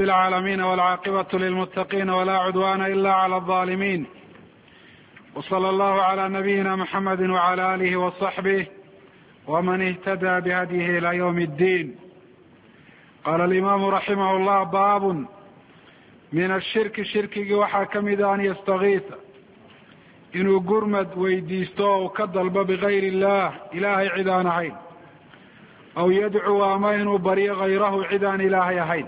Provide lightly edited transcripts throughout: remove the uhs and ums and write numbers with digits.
العالمين والعاقبة للمتقين ولا عدوان إلا على الظالمين وصلى الله على نبينا محمد وعلى آله وصحبه ومن اهتدى بهديه إلى يوم الدين. قال الإمام رحمه الله: باب من الشرك shirkigii waxaa ka mida an yastakiisa inuu gurmad weydiisto o ka dalbo bigayr illah ilaahay cid aan ahayn, aw yadcuu ama inuu baryo gayrahu cid aan ilaahay ahayn.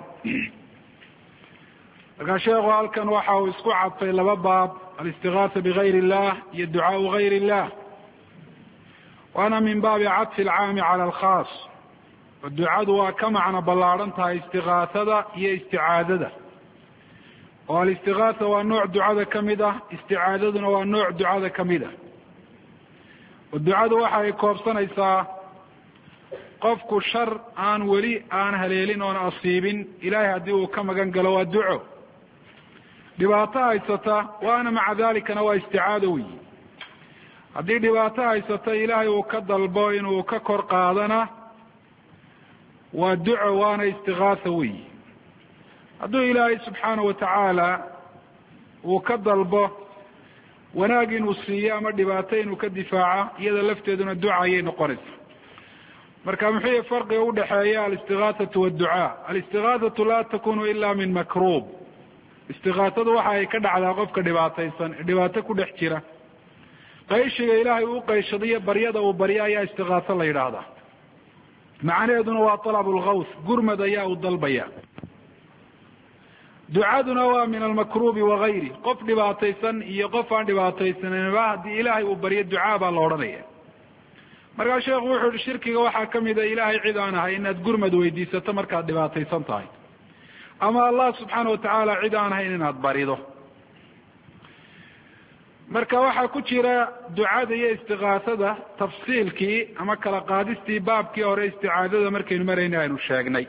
markaa sheekhu halkan waxa uu isku cadfay laba baab: alistigaasa bigayr illah iyo ducaau gayr illah. waana min baabi cadfi alcaami cala alkhaas. ducadu waa ka macno ballaadhan tahay istigaasada iyo isticaadada. oo alistigaasa waa nooc ducada ka mid ah, isticaadaduna waa nooc ducada ka mid ah. oo ducadu waxa ay koobsanaysaa qofku shar aan weli aan haleelin oon asiibin ilaahay haddii uu ka magan galo waa duco. dhibaato haysata waana maca dalikana waa isticaado weyi. haddii dhibaato haysata ilaahay uu ka dalbo inuu ka kor qaadana waa duco, waana istigaasa weyi. hadduu ilaahay subxaana watacaala uu ka dalbo wanaag inuu siiyo ama dhibaato inuu ka difaaco, iyada lafteeduna duca ayay noqonaysa. marka muxuu yahay farqiga udhaxeeya alistigaasatu waadducaa? alistigaasatu laa takunu ila min makruub. istigaasadu waxa ay ka dhacdaa qofka dhibaataysan, dhibaato ku dhex jira. qayshiga ilaahay uu qayshadiyo baryada uu baryo ayaa istigaaso la yidhaahdaa. macnaheeduna waa talabu lgaws, gurmad ayaa uu dalbaya. ducaduna waa min almakruubi wagayri. qof dhibaataysan iyo qof aan dhibaataysanba haddii ilaahay uu baryo ducaa baa la odhanaya. markaa sheekhu wuxuu yihi shirkiga waxaa kamid a ilaahay cid aan ahay inaad gurmad weydiisato markaad dhibaataysan tahay, ama allah subxaana watacaala cid aan ahayn inaad barido. marka waxaa ku jira ducada iyo istigaasada tafsiilkii ama kala qaadistii baabkii hore isticaadada markaynu marayna aynu sheegnay.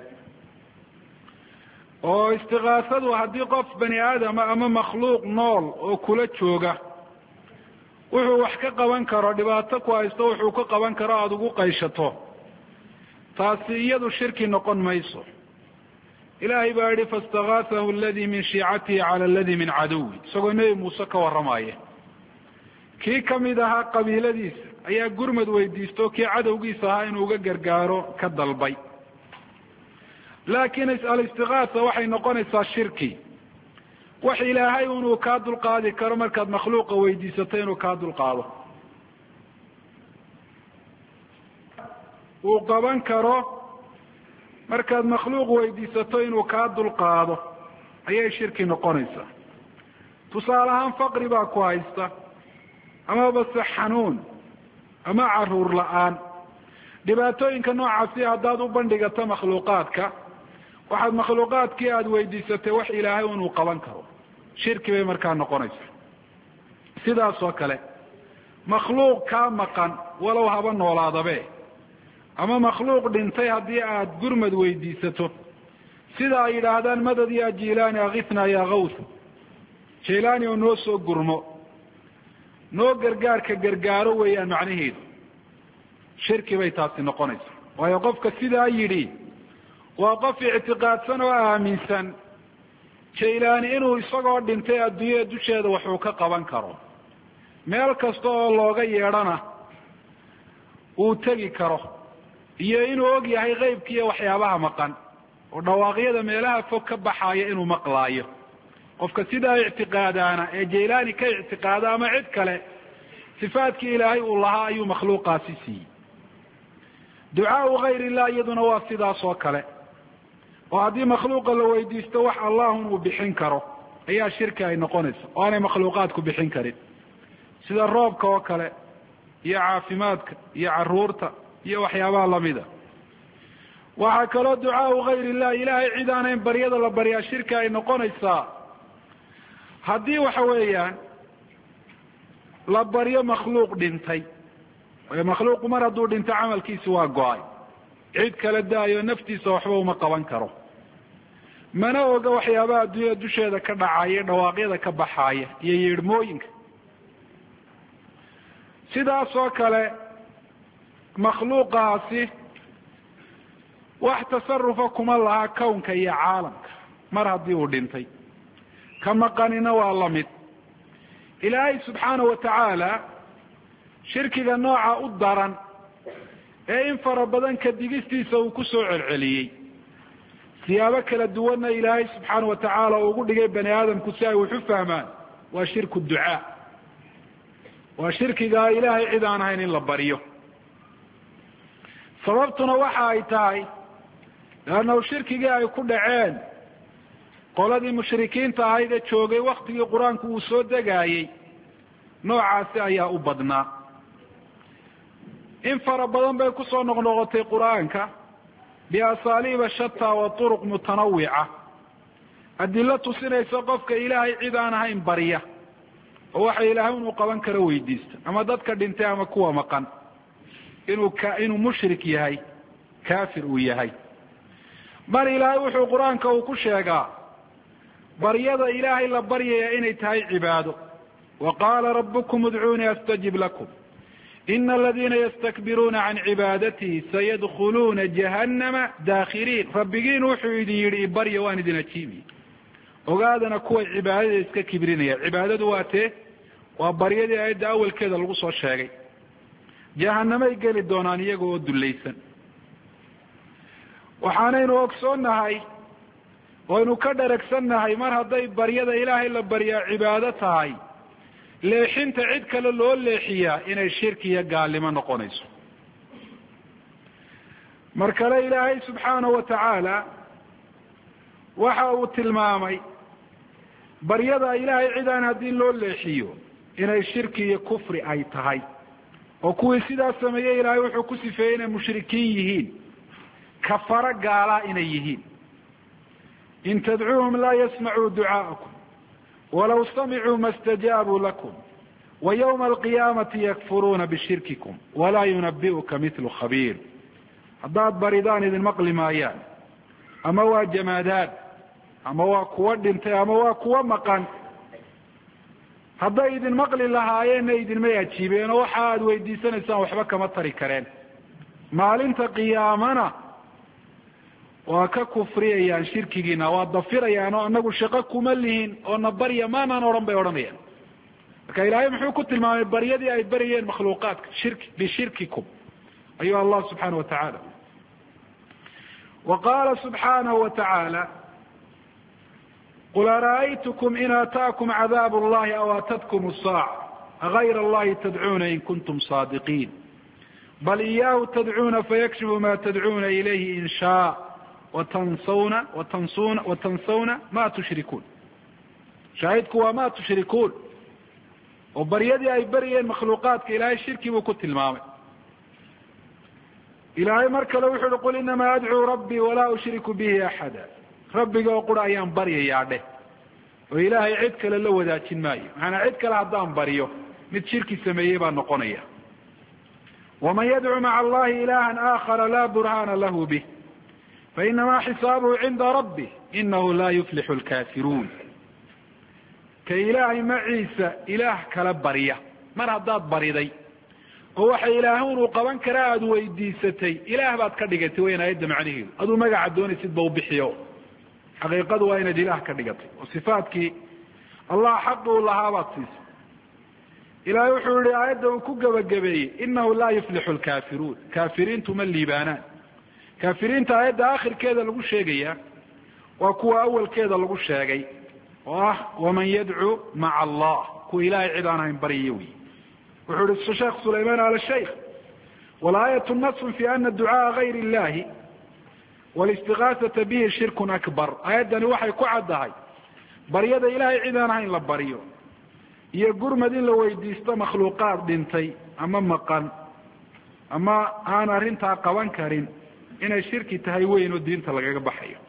oo istigaasadu haddii qof bani aadama ama makhluuq nool oo kula jooga wuxuu wax ka qaban karo, dhibaato ku haysto wuxuu ka qaban karo aada ugu qayshato, taasi iyadu shirki noqon mayso. ilaahay baa yihi faاstagaasahu aladii min shiicatihi cala aladii min caduwi, isagoo nebi muuse ka warramaya. kii kamid ahaa qabiiladiisa ayaa gurmad weydiisto kii cadowgiisa ahaa inuu uga gargaaro ka dalbay. laakiin alistigaasa waxay noqonaysaa shirki. wax ilaahay inuu kaa dulqaadi karo markaad makhluuqa weydiisato inuu kaa dulqaado, uu qaban karo markaad makhluuq weydiisato inuu kaa dulqaado ayay shirki noqonaysaa. tusaale ahaan faqri baa ku haysta, ama base xanuun, ama caruur la-aan. dhibaatooyinka noocaasi haddaad u bandhigato makhluuqaadka, waxaad makhluuqaadkii aada weydiisatay wax ilaahay inuu qaban karo, shirki bay markaa noqonaysaa. sidaas oo kale makhluuq kaa maqan walow haba noolaadabe, ama makhluuq dhintay haddii aada gurmad weydiisato, sida ay yidhaahdaan madad ya jilaani akifna ya gaws, jilaani oo noo soo gurmo, noo gargaarka gargaaro weeyaan macnaheedu. shirki bay taasi noqonaysaa. waayo qofka sidaa yidhi waa qof ictiqaadsan oo aaminsan jaylaani inuu isagoo dhintay adduunyada dusheeda waxuu ka qaban karo, meel kasta oo looga yeedhana uu tegi karo, iyo inuu og yahay qeybkiiyo waxyaabaha maqan oo dhawaaqyada meelaha fog ka baxaaya inuu maqlaayo. qofka sidaa ictiqaadaana ee jaylaani ka ictiqaada ama cid kale, sifaadkii ilaahay uu lahaa ayuu makhluuqaasi siiyey. ducaau gayr illah iyaduna waa sidaas oo kale. oo haddii makhluuqa la weydiisto wax allahun uu bixin karo ayaa shirki ay noqonaysa, oo aanay makhluuqaadku bixin karin, sida roobka oo kale iyo caafimaadka iyo caruurta iyo waxyaabaha lamida. waxaa kaloo ducaau gayr illah, ilaahay cid aanayn baryada la baryaa shirki ay noqonaysaa haddii waxa weeyaan la baryo makhluuq dhintay. makhluuqu mar hadduu dhinto camalkiisi waa go-ay, cid kala daayo naftiisa waxba uma qaban karo, mana oga waxyaabaha adduunyada dusheeda ka dhacaya, dhawaaqyada ka baxaaya iyo yeedhmooyinka. sidaas oo kale makhluuqaasi wax tasarufa kuma laha kownka iyo caalamka. mar haddii uu dhintay ka maqanina waa la mid. ilaahay subxaanahu watacaala shirkiga nooca u daran ee in fara badan ka digistiisa uu ku soo celceliyey siyaabo kala duwanna ilaahay subxaanahu watacaala uu ugu dhigay bani aadamku si ay wax u fahmaan, waa shirku ducaa. waa shirkigaa ilaahay cid aan ahayn in la baryo. sababtuna waxa ay tahay leannahu shirkigii ay ku dhaceen qoladii mushrikiinta ahayd ee joogay waktigii qur-aanku uu soo degaayey noocaasi ayaa u badnaa. in fara badan bay kusoo noqnoqotay qur-aanka biasaaliiba shataa wa turuq mutanawica, adilo tusinaysa qofka ilaahay cid aan ahayn barya oo waxa ilaahay inuu qaban karo weydiista, ama dadka dhintay ama kuwa maqan, inuu mushrik yahay, kaafir uu yahay. mar ilaahay wuxuu qur-aanka uu ku sheegaa baryada ilaahay la baryaya inay tahay cibaado. wa qaala rabbukum udcuunii astajib lakum ina aladiina yastakbiruuna can cibaadatihi sayadkhuluuna jahannama daakhiriin. rabbigiin wuxuu idin yidhi ibarya waan idin ajiibiye. ogaadana kuway cibaadada iska kibrinaya. cibaadadu waa tee? waa baryadii aayadda awalkeeda lagu soo sheegay. jahanamay geli doonaan iyaga oo dullaysan. waxaanaynu ogsoonnahay waynu ka dharagsannahay mar hadday baryada ilaahay la baryaa cibaado tahay, leexinta cid kale loo leexiyaa inay shirki iyo gaalnimo noqonayso. mar kale ilaahay subxaanahu watacaala waxa uu tilmaamay baryada ilaahay cid aan haddii loo leexiyo inay shirki iyo kufri ay tahay, oo kuwii sidaas sameeyey ilaahay wuxuu ku sifeeyey inay mushrikiin yihiin, kafaro gaalaa inay yihiin. in tadcuuhum laa yasmacuu ducaa'akum walaw samicuu ma stajaabuu lakum wa ywma alqiyaamati yakfuruuna bishirkikum walaa yunabi'uka mitlu khabiir. haddaad baridaan idin maqli maayaan, ama waa jamaadaad, ama waa kuwa dhintay, ama waa kuwa maqan. hadday idin maqli lahaayeenna idinmay ajiibeen oo waxa aad weydiisanaysaan waxba kama tari kareen. maalinta qiyaamana waa ka kufriyayaan shirkigiina, waa dafirayaan oo anagu shaqo kuma lihin oo na barya maanaan odhan bay odhanayaan. marka ilaahay muxuu ku tilmaamay baryadii ay baryayeen makhluuqaadka bishirkikum ayuu allah subxaanahu watacaala. wa qaala subxaanahu watacaala qul ara'aytukum in aataakum cadaabu allahi aw aatadkum asaaca agayra allahi tadcuuna in kuntum saadiqiin bal iyaahu tadcuuna fayakshifu ma tadcuuna ilayhi in shaa watansawna ma tushrikuun. shaahidku waa ma tushrikuun, oo baryadii ay baryeen makhluuqaadka ilaahay shirki buu ku tilmaamay. ilaahay mar kale wuxu uhi qul inamaa adcuu rabbii walaa ushriku bihi axada. rabbiga oo qura ayaan baryayaa dheh, oo ilaahay cid kale la wadaajin maayo. macanaa cid kale haddaan baryo mid shirki sameeyey baa noqonaya. waman yadcu maca allahi ilahan aakhara laa burhaana lahu bih fainamaa xisaabuhu cinda rabbih inahu laa yuflixu lkaafiruun. ka ilaahay maciisa ilaah kala barya mar haddaad bariday oo waxa ilaahun uu qaban kara aada weydiisatay, ilaah baad ka dhigatay weyn aayadda macnaheedu. aduu magaca doonaysid ba u bixiyo, xaqiiqadu waa inaad ilaah ka dhigatay oo sifaadkii allah xaqi u lahaa baad siisay. ilaahay wuxuu yihi aayadda uu ku gebagabeeyey inahu laa yuflixu lkaafiruun. kaafiriintu ma liibaanaan. kaafiriinta aayadda akhirkeeda lagu sheegaya waa kuwa awalkeeda lagu sheegay oo ah waman yadcuu maca allah, kuwa ilaahay cid aan ahayn baryayo wey. wuxuu ihi sheekh sulaymaan al shaykh walaayatu nasun fi ana ducaaa gayr illahi walistigaasata bihi shirkun akbar. aayaddani waxay ku caddahay baryada ilaahay cid aan ahayn la baryo iyo gurmad in la weydiisto makhluuqaad dhintay ama maqan ama aan arrintaa qaban karin inay shirki tahay weyn oo diinta lagaga baxayo.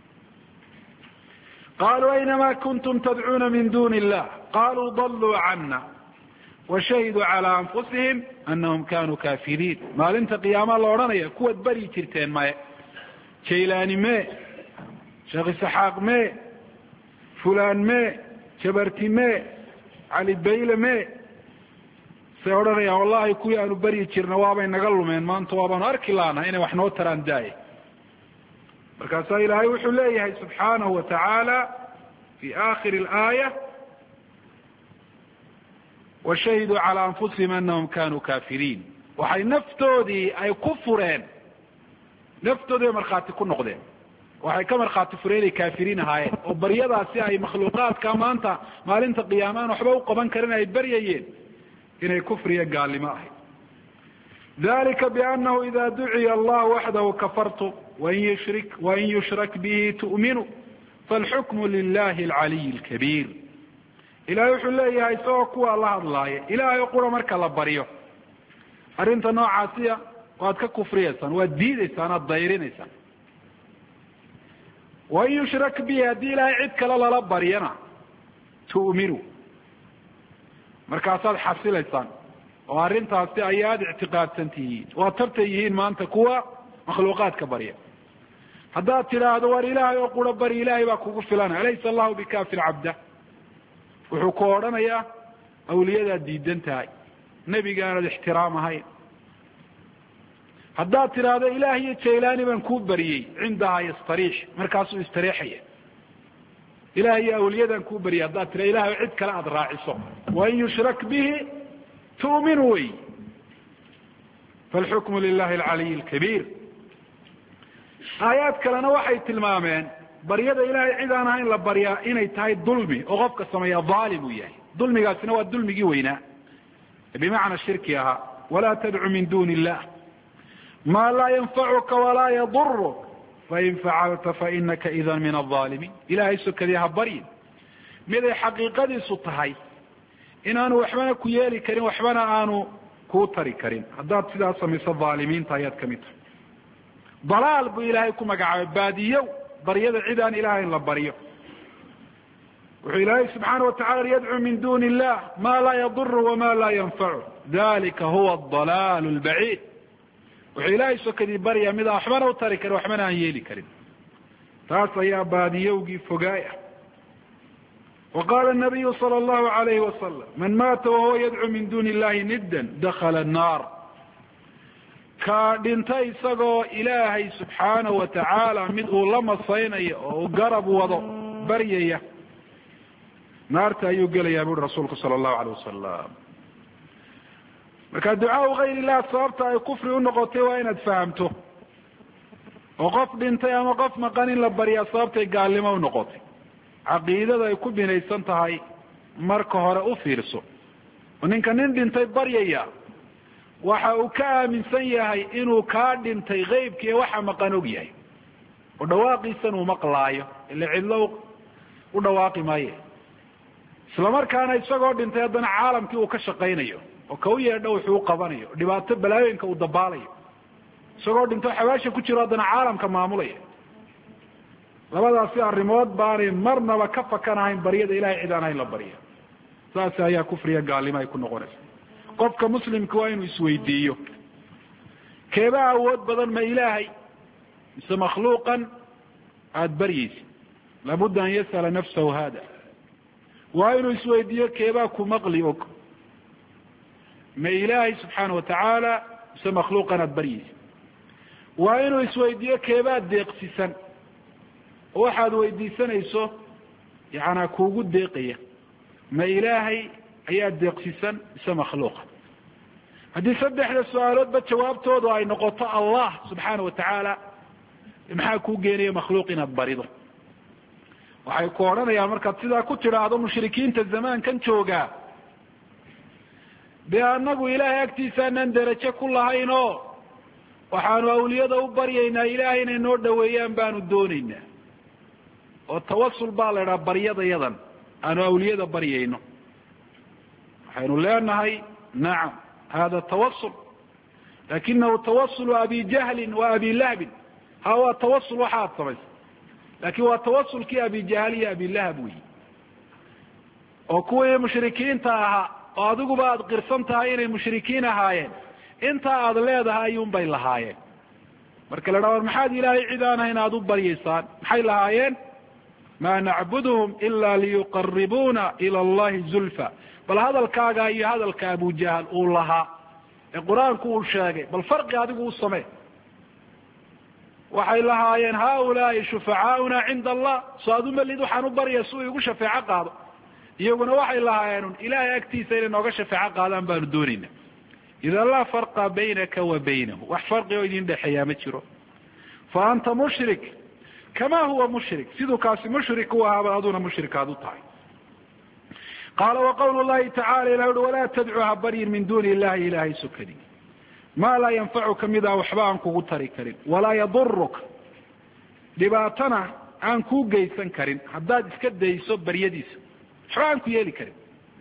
qaluu aynamaa kuntum tadcuuna min duni illah qaluu daluu cana washahiduu calaa anfusihim anahum kanuu kaafiriin. maalinta qiyaama la odhanaya kuwaad bari jirteen maye, jaylaani mee, sheekh isaxaaq mee, fulaan mee, jabarti mee, cali bayle mee, say odhanayaan wallahi kuwii aanu beryi jirna waabay naga lumeen, maanta waabaanu arki laana inay wax noo taraan daaye. markaasaa ilaahay wuxuu leeyahay subxaanahu watacaala fi aakhiri اlaaya washahiduu calى anfusihim anahum kanuu kafiriin. waxay naftoodii ay ku fureen, naftoodii bay markhaati ku noqdeen, waxay ka markhaati fureen inay kaafiriin ahaayeen, oo baryadaasi ay makhluuqaadka maanta maalinta qiyaamaan waxba u qaban karin ay baryayeen inay kufriya gaalnimo ahayd. dalika biannahu ida duciya allah waxdahu kafartum wain yushrak bihi tu'minu falxukmu lilahi alcaliy alkabiir. ilahay wuxuu leeyahay isagoo kuwaa la hadlaaya, ilaahay qura marka la baryo arrinta noocaasiya waad ka kufriyaysaan, waad diidaysaan, aad dayrinaysaan. wain yushrak bihi haddii ilaahay cid kale lala baryana tu'minu, markaasaad xasilaysaan oo arrintaasi ayaad ictiqaadsan tihiin, waad tartay yihiin maanta kuwa makhluuqaadka barya. haddaad tidhaahdo war ilaahay oo qura bari, ilaahay baa kugu filan, alaysa allahu bikaafin cabda, wuxuu ku odhanayaa awliyadaad diidan tahay, nebigaanad ixtiraam ahayn. haddaad tidhaahdo ilaah iyo jaylaani baan kuu bariyey, cindahaa yastariix, markaasuu istareexaya. ilaah iyo awliyadaan kuu bariyey haddaad tidhahdo ilahay cid kale aada raaciso, wain yushrak bihi tu'minu wey, falxukmu lilahi alcaliy alkabiir. aayaad kalena waxay tilmaameen baryada ilaahay cid aan ahayn la baryaa inay tahay dulmi, oo qofka sameeya dhaalim uu yahay. dulmigaasina waa dulmigii weynaa bimacna shirki ahaa. walaa tadcu min duni illah ma laa yanfacuka walaa yaduruk fain facalta fainaka idan min alaalimiin. ilahay sokadii ha baryin miday xaqiiqadiisu tahay inaanu waxbana ku yeeli karin, waxbana aanu kuu tari karin. haddaad sidaas samayso dhaalimiinta ayaad ka mid tahay. dalaal buu ilaahay ku magacaabay, baadiyow, baryada cid aan ilahay in la baryo. wuxuu ilaahay subxaana watacala yadcuu min duni illah ma laa yaduru wama laa yanfacu dalika huwa adalaal lbaciid. wuxuu ilaahay sokadii baryaa midaan waxbana u tari karin, waxbana aan yeeli karin. taas ayaa baadiyowgii fogaay ah. waqala nabiyu sala allahu alayhi wasalam man maata wahuwa yadcuu min duni illahi niddan dakhala annaar. ka dhintay isagoo ilaahay subxaanahu watacaala mid uu la masaynayo oo uu garab wado baryaya, naarta ayuu gelayaa buuri rasuulku sala allahu alayh wasalam. marka ducaau gayr illah sababta ay kufri unoqotay waa inaad fahamto, oo qof dhintay ama qof maqan in la baryaa sababtay gaalnimo unoqotay. caqiidada ay ku binaysan tahay marka hore u fiirso. oo ninka nin dhintay baryaya waxa uu ka aaminsan yahay inuu kaa dhintay qeybkiiyo waxa maqan og yahay, oo dhawaaqiisan uu maqlaayo, ila cidlo u dhawaaqi maaye. isla markaana isagoo dhintay haddana caalamkii uu ka shaqaynayo, oo ka u yeedho wuxuu u qabanayo, dhibaato balaayooyinka uu dabaalayo. isagoo dhintoo xabaasha ku jiro haddana caalamka maamulaya. labadaasi arrimood baanay marnaba ka fakanahayn baryada ilahay cid aan hayn la barya. saas ayaa kufriya gaalnimo ay ku noqonaysa. qofka muslimka waa inuu isweydiiyo, keebaa awood badan, ma ilaahay mise makhluuqan aada baryaysa? labudda an yas'ala nafsahu hada. waa inuu isweydiiyo keebaa ku maqli og, ma ilaahay subxaana watacaala mise makhluuqan aada baryaysa? waa inuu isweydiiyo keebaa deeqsisan oo waxaad weydiisanayso yacanaa kuugu deeqaya, ma ilaahay ayaa deeqsisan mise makhluuqa? haddii saddexda su-aaloodba jawaabtoodu ay noqoto allah subxaana watacaala, maxaa kuu geenaya makhluuq inaad barido? waxay ku odhanayaan markaad sidaa ku tidhaahdo mushrikiinta zamaankan joogaa, dee anagu ilaahay agtiisaanaan derajo ku lahayn oo waxaanu awliyada u baryaynaa ilaahay inay noo dhaweeyaan baanu doonaynaa. oo tawasul baa la idhaha baryadayadan aanu awliyada baryayno. waxaynu leenahay nacam hada tawasul, lakinahu tawasulu abi jahlin wa abi lahbin. ha waa tawasul waxa ad samaysa, laakin waa tawasulkii abi jahl iyo abi lahab wey, oo kuwii mushrikiinta ahaa, oo adiguba aada qirsan tahay inay mushrikiin ahaayeen, intaa aada leedahay ayuun bay lahaayeen. marka la dhaha war maxaad ilaahay cid aan hayn aada u baryaysaan? maxay lahaayeen? ma nacbudhum ila liyuqaribuna ila allahi zulfa. bal hadalkaaga iyo hadalka abu jahl uu lahaa ee qur-aanku uu sheegay, bal farqi adigu u samee. waxay lahaayeen haulaai shufacaauna cinda allah soo adu malid waxaan u barya si uu igu shafeeco qaado iyaguna waxay lahaayeen ilaahay agtiisa inay nooga shafeeco qaadaan baanu doonayna idan laa farqa baynaka wa baynahu wax farqi oo idin dhexeeyaa ma jiro fa anta mushrik kama huwa mushrik siduu kaasi mushrik u ahaaba aduna mushrikaad u tahay qaala waqawlu llahi tacala ilah uhi walaa tadcu ha baryin min duuni illahi ilahay sukadi maa laa yanfacuka midaa waxba aan kugu tari karin walaa yaduruk dhibaatana aan kuu geysan karin haddaad iska dayso baryadiisa waxba aan ku yeeli karin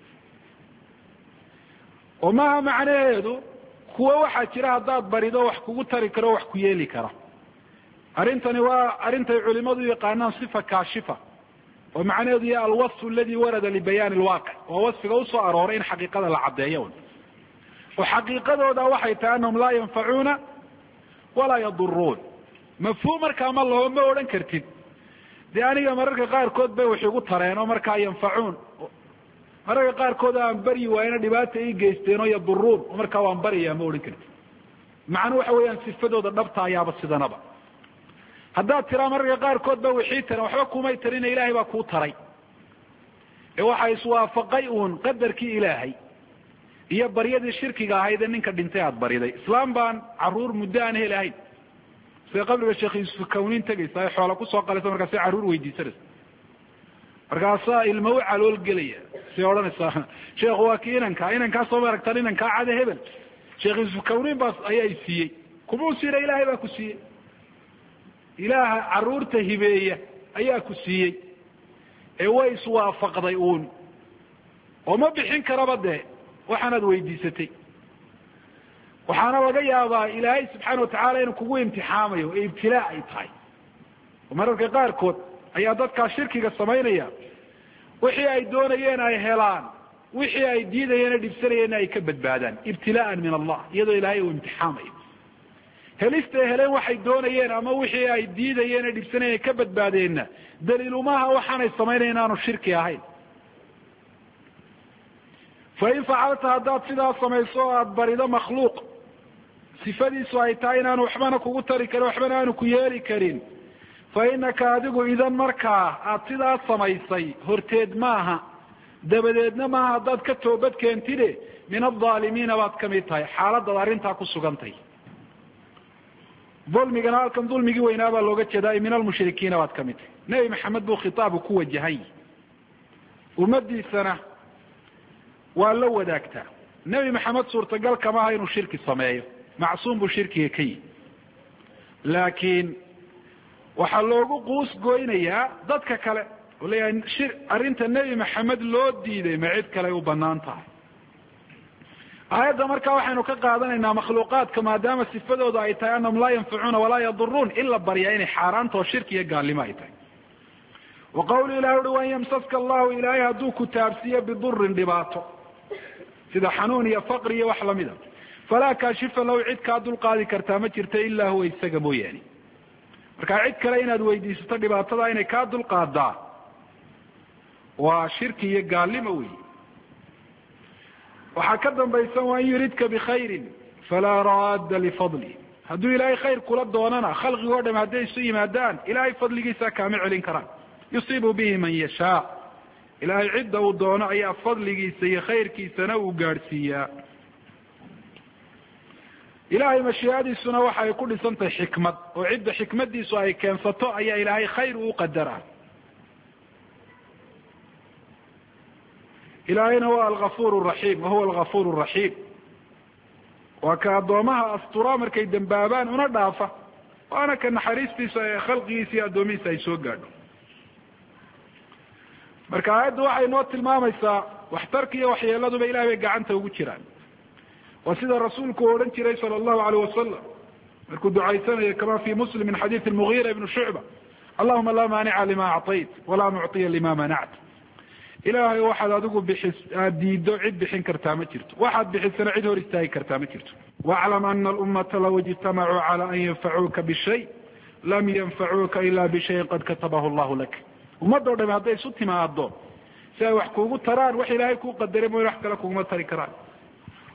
oo maaha macnaheedu kuwa waxaa jira haddaad barido wax kugu tari karo wax ku yeeli kara arrintani waa arintay culimadu yaqaanaan sifa kaashifa oo macnaheedu ya alwasfu aladi warada libayaani alwaaqic waa wasfiga usoo arooray in xaqiiqada la caddeeyo oo xaqiiqadooda waxay tahay anahum laa yanfacuuna walaa yaduruun mafhuum markaa ma laho ma odhan kartid dee aniga mararka qaarkood bay wax igu tareen oo markaa yanfacuun mararka qaarkood aan baryi waayna dhibaata ii geysteen oo yaduruun oo markaa waan baryayaa ma odhan kartid macnuu waxa weeyaan sifadooda dhabta ayaaba sidanaba haddaad tiraa mararka qaarkood ba wixii taran waxba kumay tarina ilaahay baa kuu taray ee waxaa iswaafaqay uun qadarkii ilaahay iyo baryadii shirkiga ahayd ee ninka dhintay aada bariday islaam baan caruur muddo aan helahayn sida qabriga sheekh yuusuf kawniin tegaysa ay xoola kusoo qalaysa markaasi carruur weydiisanaysa markaasaa ilma u calool gelaya say odhanaysaa sheekhu waa ki inankaa soo maaragtaan inankaa cade hebel sheekh yuusuf kawniin baas ayaa siiyey kumuu siina ilaahay baa ku siiyey ilaaha carruurta hibeeya ayaa ku siiyey ee way iswaafaqday uun oo ma bixin karaba dee waxaanaad weydiisatay waxaana laga yaabaa ilaahay subxaana watacaala inuu kugu imtixaamayo ee ibtilaa ay tahay oo mararka qaarkood ayaa dadkaa shirkiga samaynaya wixii ay doonayeen ay helaan wixii ay diidayeen ee dhibsanayeenna ay ka badbaadaan ibtilaa'an min allah iyadoo ilaahay uu imtixaamayo helistay heleen waxay doonayeen ama wixii ay diidayeen ee dhibsanayeen ay ka badbaadeenna daliilumaha waxaanay samaynayan inaanu shirki ahayn fain facalta haddaad sidaa samayso o aada barido makhluuq sifadiisu ay tahay inaanu waxbana kugu tari karin waxbana aanu ku yeeli karin fa inaka adigu idan markaa aada sidaa samaysay horteed maaha dabadeedna maaha haddaad ka toobad keentide min aldaalimiina baad kamid tahay xaaladaad arrintaa ku sugantay dulmigana halkan dulmigii weynaa baa looga jeedaa min almushrikiina baad kamid tahay nebi maxamed buu khitaabu ku wajahay ummadiisana waa la wadaagtaa nebi maxamed suurtagal kama aha inuu shirki sameeyo macsuum buu shirkiga ka yihi laakiin waxaa loogu quus goynayaa dadka kale oo leeyahay arrinta nebi maxamed loo diiday ma cid kale u banaan tahay aayadda markaa waxaynu ka qaadanaynaa makhluuqaadka maadaama sifadooda ay tahay anahum laa yanfacuuna walaa yaduruun in la baryaa inay xaaraanta oo shirki iyo gaalnimo ay tahay wa qawlu ilahi uhi wan yamsaska allahu ilaahay hadduu ku taabsiiyo bidurin dhibaato sida xanuun iyo faqri iyo wax lamida falaa kaashifa lahu cid kaa dulqaadi kartaa ma jirta ilaa huwa isaga mooyaane markaa cid kale inaad weydiisato dhibaatada inay kaa dulqaadaa waa shirki iyo gaalnimo wey waxaa ka dambaysan waan yuridka bikhayrin falaa raadda lifadli hadduu ilaahay khayr kula doonana khalqigoo dham hadday isu yimaadaan ilaahay fadligiisa kaama celin karaan yusiibu bihi man yashaa ilaahay cidda uu doono ayaa fadligiisa iyo khayrkiisana uu gaadhsiiyaa ilaahay mashiicadiisuna waxa ay ku dhisan tahay xikmad oo cidda xikmadiisu ay keensato ayaa ilaahay khayr uu qadaraa ilaahayna waa algafuur raxiim wahuwa algafuur raxiim waa ka addoomaha astura markay dembaabaan una dhaafa waana ka naxariistiisa ee khalqigiisa iyo addoomihiisa ay soo gaadho marka aayaddu waxay noo tilmaamaysaa waxtarka iyo waxyeeladuba ilahay bay gacanta ugu jiraan waa sida rasuulku u odhan jiray sala allahu alayh wasalam markuu ducaysanayo kama fi muslim min xadiid mugiira ibni shucba allahuma laa maanica lima acطayt walaa mucطiya lima manact ilaahay waxaad adigu aad diido cid bixin kartaa ma jirto waxaad bixisana cid hor istaagi kartaa ma jirto waclam ana alummata law ijtamacuu cala an yanfacuuka bishay lam yanfacuuka ila bishayin qad katabahu allahu lak ummadoo dhami hadday isu timaado si ay wax kuugu taraan wax ilaahay kuu qadaray mooy wax kale kuguma tari karaan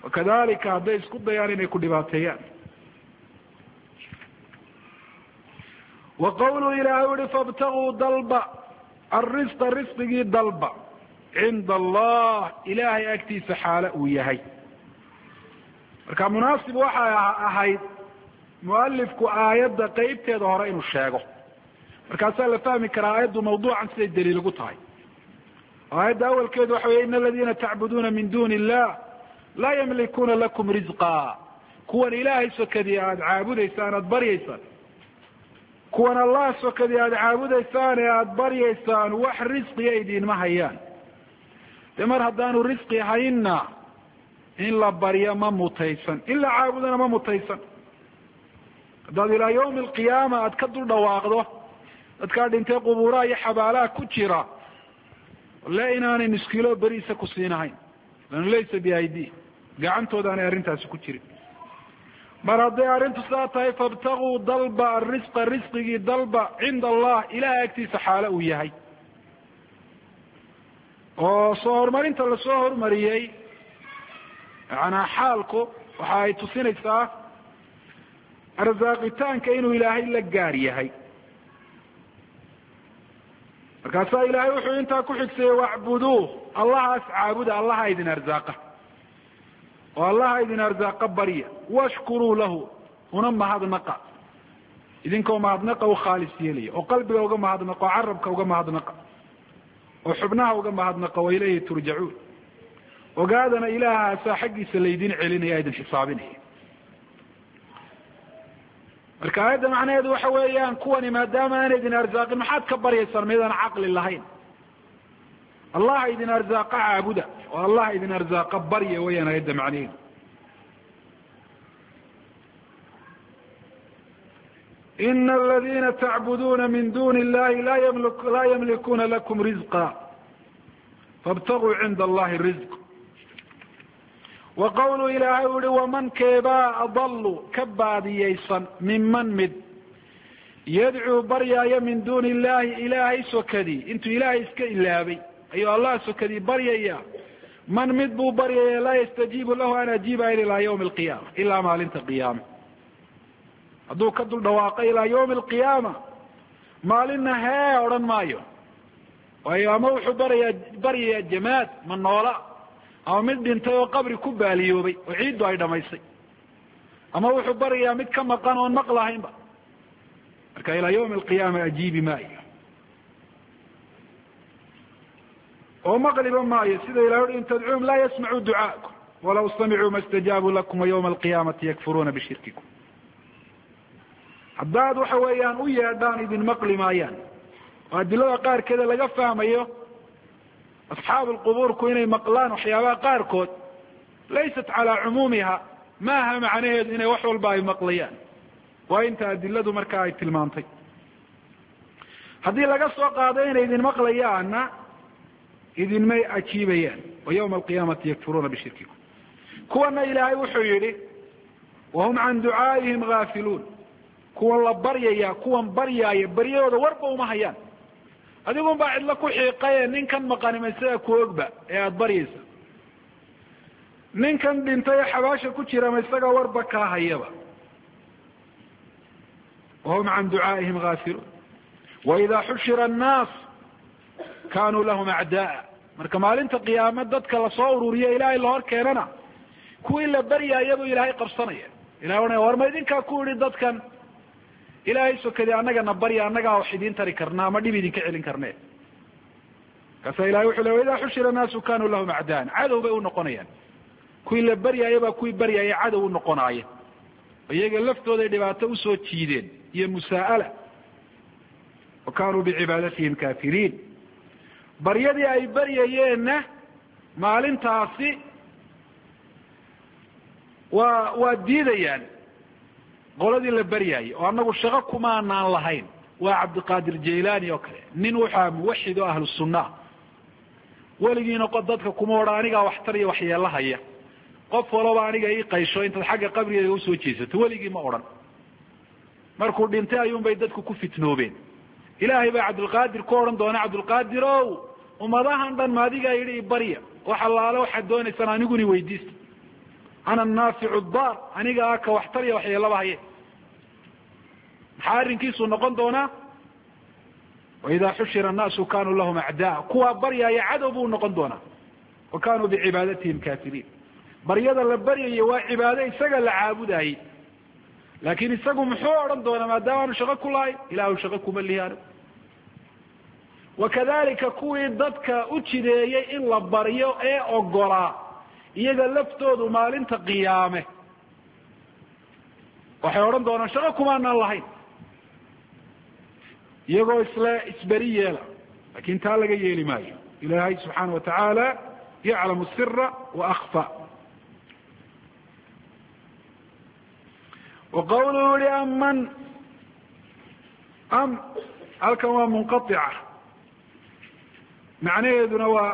wakadalika hadday isku dayaan inay ku dhibaateeyaan وqwlu ilahay uhi fاbtaguu dalba الrisqa risqigii dalba cinda allah ilahay agtiisa xaalo uu yahay. marka munaasib waxay ahayd mualifku aayadda qeybteeda hore inuu sheego, markaasaa la fahmi karaa aayaddu mawduucan siday daliil ugu tahay. aayadda awalkeedu waxa wey in aladina tacbuduuna min duni illah laa ymlikuuna lakum rizqa, kuwan ilaahay sokadii aada caabudaysaan aada baryaysaan, kuwan allah sokadii aada caabudaysaan ee aada baryaysaan wax risqiya idinma hayaan. dee mar haddaanu risqi hayna in la baryo ma mutaysan, in la caabudana ma mutaysan. haddaad ilaa yawmi alqiyaama aada ka dul dhawaaqdo dadkaa dhintay qubuuraha iyo xabaalaha ku jira, le inaanay nuskilo beriisa ku siinahayn, lanu laysa biaidi, gacantooda aanay arrintaasi ku jirin. mar hadday arrintu saa tahay fabtaguu dalba arisqa risqigii dalba cinda allah ilahay agtiisa xaalo uu yahay. oo soo horumarinta lasoo horumariyey macanaa xaalku waxa ay tusinaysaa arsaaqitaanka inuu ilaahay la gaar yahay. markaasaa ilaahay wuxuu intaa ku xigsaeyey wacbuduuh, allahaas caabuda, allaha idin arzaaqa, oo allaha idin arzaaqa barya, washkuruu lahu, una mahadnaqa, idinkoo mahadnaqa u khaalis yeelaya, oo qalbiga uga mahadnaqa, oo carabka uga mahadnaqa, oo xubnaha uga mahadnaqa, wa ilayhi turjacuun. ogaadana ilaahaasaa xaggiisa laydin celinaya, idin xisaabinaya. marka aayadda macnaheedu waxa weeyaan kuwani maadaama aanay idin arsaaqin maxaad ka baryaysaan midaan caqli lahayn? allaha idin arzaaqa caabuda, oo allaha idin arzaaqa barya weyaan aayadda macnaheedu. ina aladina tacbuduuna min duni illahi laa ymlikuuna lakum rizqa fاbtaguu cinda allahi rizq. waqawlu ilaahay uhi waman keebaa adalu ka baadiyeysan minman mid yadcuu baryaayo min duni illahi ilaahay sokadii, intuu ilaahay iska ilaabay ayuu allah sokadii baryaya. man mid buu baryaya laa yastajiibu lahu an ajiiba ilaa ywmi alqiyaama, ilaa maalinta qiyaama. hadduu ka dul dhawaaqo ilaa ywmi alqiyaama, maalinna hee odhan maayo. waayo ama wuxuu baryayaa jamaad ma noola, ama mid dhintay oo qabri ku baaliyoobay oo ciiddu ay dhamaysay, ama wuxuu baryayaa mid ka maqan oon maqlahaynba. marka ilaa ywmi alqiyaama ajiibi maayo oo maqliba maayo, sida ilahi ui in tadcuum laa yasmacuu ducaakum walaw samicuu ma stajaabuu lakum waywma alqiyaamati yakfuruuna bishirkikum. haddaad waxa weeyaan u yeedhaan idin maqli maayaan. oo adilada qaarkeeda laga fahmayo asxaabu lqubuurku inay maqlaan waxyaabaha qaarkood laysat calaa cumuumiha, maaha macnaheedu inay wax walba ay maqlayaan, waa inta adiladu markaa ay tilmaantay. haddii laga soo qaado inay idin maqlayaanna idinmay ajiibayaan, wa ywma alqiyaamati yakfuruuna bishirkikum. kuwana ilaahay wuxuu yihi wahum can ducaa'ihim gaafiluun, kuwan la baryaya, kuwan baryaaya baryadooda warba uma hayaan. adigun baa cidlo ku xiiqaye ninkan maqanima isaga ku ogba ee aada baryaysa, ninkan dhintay ee xabaasha ku jira ma isaga warba kaa hayaba. wahum can ducaa'ihim gaafiluun waidaa xushira annaas kaanuu lahum acdaaa. marka maalinta qiyaame dadka lasoo ururiyo ilaahay lahor keenana kuwii la baryaaya buu ilaahay qabsanaya. ilahay ohanaya war ma idinkaa ku idhi dadkan ilaahay sokadii annagana barya, annagaa wax idiin tari karnaa ama dhib idinka celin karne. markaasa ilahay wuxuu le waidaa xushira annaasu kaanuu lahum acdaan, cadow bay unoqonayaan. kuwii la baryaaya baa kuwii baryaaya cadow unoqonaaya, iyaga laftooday dhibaato usoo jiideen iyo musaa'ala. wa kaanuu bicibaadatihim kaafiriin. baryadii ay baryayeenna maalintaasi waa diidayaan qoladii la baryaayay, oo annagu shaqo kumaanaan lahayn. waa cabdiqaadir jaylaani oo kale, nin wuxua muwaxid oo ahlu sunna, weligiina dadka kuma odhan anigaa waxtar iyo waxyeelahaya, qof walaba aniga ii qaysho intaad xagga qabrigeeda usoo jeesato, weligii ma odhan. markuu dhintay ayuunbay dadku ku fitnoobeen. ilaahay baa cabdulqaadir ku odhan doona, cabdulqaadir ow ummadahan dhan ma adigaa yidhi barya, wax allaale waxaad doonaysaan aniguni weydiista, ana naaficu daar, aniga ka waxtar iyo waxyeelaba haye. xaarinkiisu noqon doonaa وإذا حشر الناس كانوا لهم أعداء kuwa baryaya cadow buu noqon doonaa وكانوا بعبادتهم كافرين baryada la baryayo waa cibaado isaga la caabudayay laakiin isagu muxuu odhan doonaa maadaama aanu shaqo ku lahayn ilaahu shaqo kuma lihaano wakadalika kuwii dadka u jideeyey in la baryo ee ogolaa iyaga laftoodu maalinta qiyaame waxay odhan doonaan shaqo kumaanaan lahayn iyagoo isberi yeela lakin taa laga yeeli maayo ilaahay subxaana watacaala yaclamu sira waakfa وqawluhu yihi aman halkan waa munqaطica macnaheeduna waa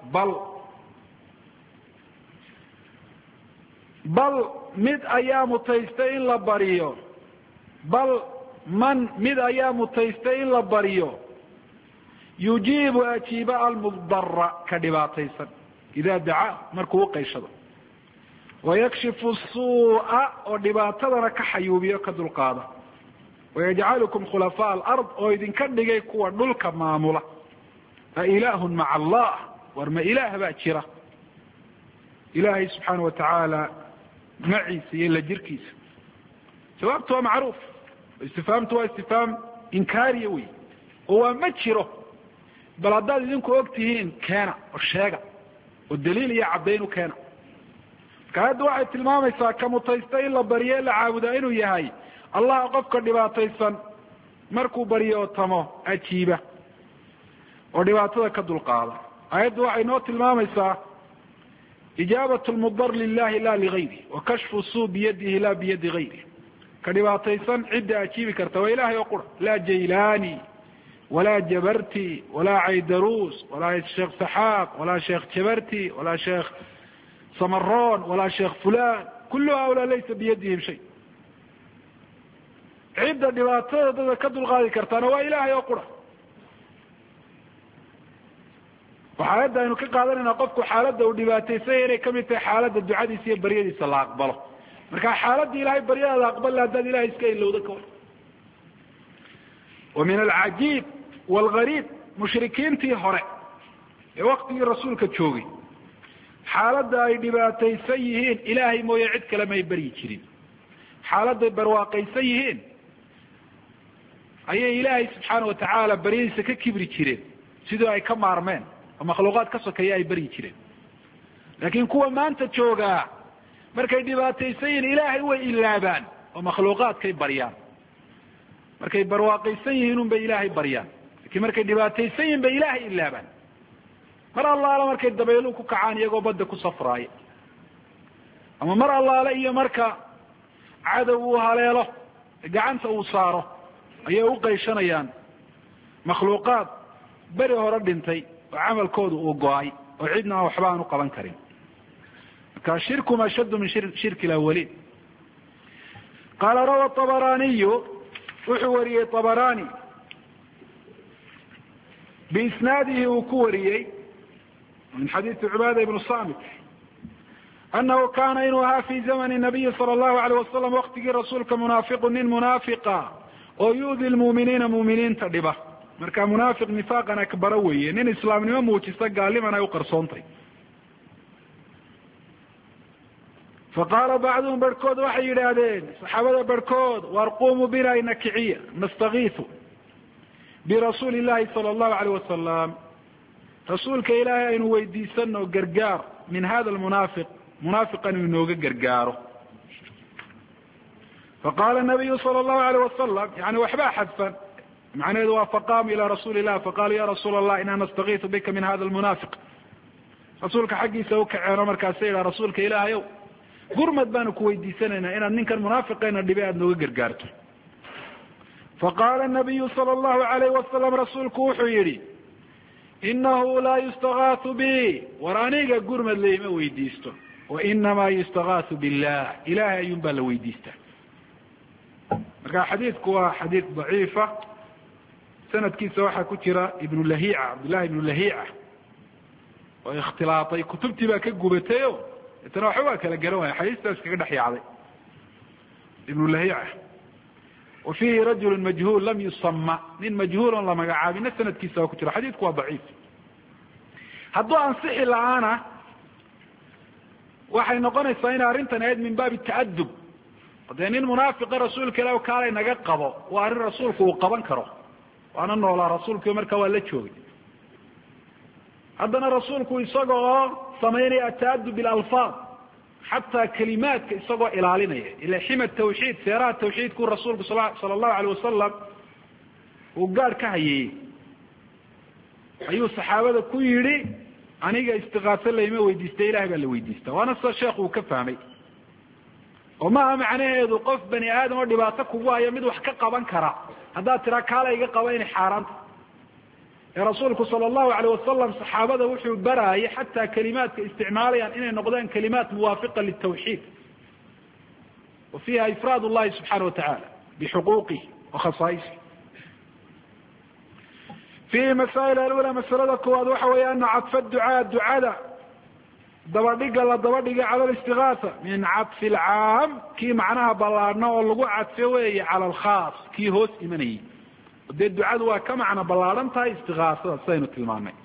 bal mid ayaa mutaystay in la baryo bal man mid ayaa mutaystay in la baryo yujiibu ajiiba almudara ka dhibaataysan idaa dacaa markuu uqayshado wayakshifu suu'a oo dhibaatadana ka xayuubiyo ka dulqaada wayajcalukum khulafaa alard oo idinka dhigay kuwa dhulka maamula ailahun maca allah war ma ilaah baa jira ilaahay subxaana watacaala maciisa iyo la jirkiisa jawaabtu waa macruuf istifhaamtu waa istifhaam inkaariya wey oo waa ma jiro bal haddaad idinku og tihiin keena oo sheega oo daliil iyo caddayn u keena kaayadda waxay tilmaamaysaa ka mutaysta in la baryo la caabudaa inuu yahay allah qofka dhibaataysan markuu baryootamo ajiiba oo dhibaatada ka dulqaada aayaddu waxay noo tilmaamaysaa ijaabat lmudar lilahi la ligayri wa kashfu suu biyadihi la biyadi gayri ka dhibaataysan cidda ajiibi karta waa ilahay oo qura laa jaylani walaa jabarti walaa caydaruus walaa sheekh saxaaq walaa sheekh jabarti walaa sheekh samaron walaa sheekh fulan kulu haulaa laysa biyadihim shay cidda dhibaatada dada ka dulqaadi kartaana waa ilahay oo qura waxa ayadda aynu ka qaadanayna qofku xaaladda uu dhibaataysanya inay kamid tahay xaaladda ducadiisa iyo baryadiisa la aqbalo marka xaaladda ilahay baryadaada aqbal haddaad ilahay iska ilowda ka war wa min alcajiib walgariib mushrikiintii hore ee waktigii rasuulka joogay xaaladda ay dhibaataysan yihiin ilaahay mooye cid kale may baryi jirin xaaladday barwaaqaysan yihiin ayay ilaahay subxaana watacaala baryadiisa ka kibri jireen sidoo ay ka maarmeen oo makhluuqaad ka sokeeya ay baryi jireen laakiin kuwa maanta joogaa markay dhibaataysan yihiin ilaahay way ilaabaan oo makhluuqaadkay baryaan markay barwaaqaysan yihiin un bay ilaahay baryaan lakiin markay dhibaataysan yihiin bay ilaahay ilaabaan mar allaale markay dabaylu ku kacaan iyagoo badda ku safraaya ama mar allaale iyo marka cadow uu haleelo gacanta uu saaro ayay uqayshanayaan makhluuqaad beri hore dhintay oo camalkooda uu go-ay oo cidna waxba aan u qaban karin marka shirkum ashaddu min shirki lawaliin qaala rawa abaraniyu wuxuu wariyey abarani biisnaadihi uu ku wariyey min xadiisi cubaada ibnu samit anahu kana inuu ahaa fi zamani nabiyi sala allahu alayh wasalam waktigii rasuulka munaafiqu nin munaafiqa oo yu'di lmu'miniina mu'miniinta dhiba marka munaafiq nifaaqan akbara weeye nin islaamnimo muujista gaalniman ay u qarsoontay faqaala bacduhum barhkood waxay yidhaahdeen saxaabada barhkood waar qumuu bina inakiciya nastakiisu birasuuli llahi sala allahu alayh wasalam rasuulka ilaahay aynu weydiisano gargaar min hada lmunaafiq munaafiqan uu inooga gargaaro faqala nabiyu sala allahu alayh wasalam yani waxbaa xadfan macnaheedu waa faqaamu ila rasuuli illah faqaaluu ya rasuula allah inaa nastakiisu bika min hada lmunaafiq rasuulka xaggiisa ukaceeno markaasa yidhaha rasuulka ilaahay ow gurmad baanu ku weydiisanaynaa inaad ninkan munaafiqeena dhibe aada nooga gargaarto faqala nabiyu sala allahu alayh wasalam rasuulku wuxuu yihi inahu laa yustagaathu bi war aniga gurmad laima weydiisto wainamaa yustagaathu billah ilahay ayuun baa la weydiistaa marka xadiidku waa xadiid daciifa sanadkiisa waxaa ku jira ibnu lahiica cabdullahi ibnu lahiica oo ikhtilaatay kutubtii baa ka gubatay o itana waxba waa kala garan waaya xadiistaas kaga dhex yaacday ibnu lahiica وفيه رجل مجهول لم يسمى nin majhuul on la magacaabina sanadkiisa waa ku jiro xadiidku waa daciif hadduu ansixi la-aana waxay noqonaysaa in arrintan ahayd min baabi ta'adub dee nin munaafiqa rasuulka ilah kaalay naga qabo waa arrin rasuulku uu qaban karo waana noolaa rasuulku markaa waa la joogay haddana rasuulku isaga oo samaynaya ata'adub bilalfaad xataa kalimaadka isagoo ilaalinaya ila xima tawxiid seeraha tawxiidku rasuulku sala allahu alayh wasalam uu gaadh ka hayey ayuu saxaabada ku yidhi aniga istiqaaso layma weydiista ilahay baa la weydiista waana sida sheekhu uu ka fahmay oo maaha macnaheedu qof bani aadam oo dhibaato kugu haya mid wax ka qaban kara haddaad tiraa kaala iga qaba inay xaaraanta ee rasuulku sala allahu alayh wasalam saxaabada wuxuu baraayay xataa kalimaadka isticmaalayaan inay noqdaan kalimaat muwaafiqa litawxiid wa fiiha ifraad llahi subxaana watacala bixuquuqih wa khasaaisih fiihi masaa'il alula masalada koowaad waxa weeye ana cadfa ducaa ducada dabadhiga la dabadhigay cala alistigaasa min cadfi alcaam kii macnaha ballaadhna oo lagu cadfo weeye cala alkhaas kii hoos imanayay dee ducadu waa ka macno ballaadhan tahay istigaasada sidaynu tilmaanay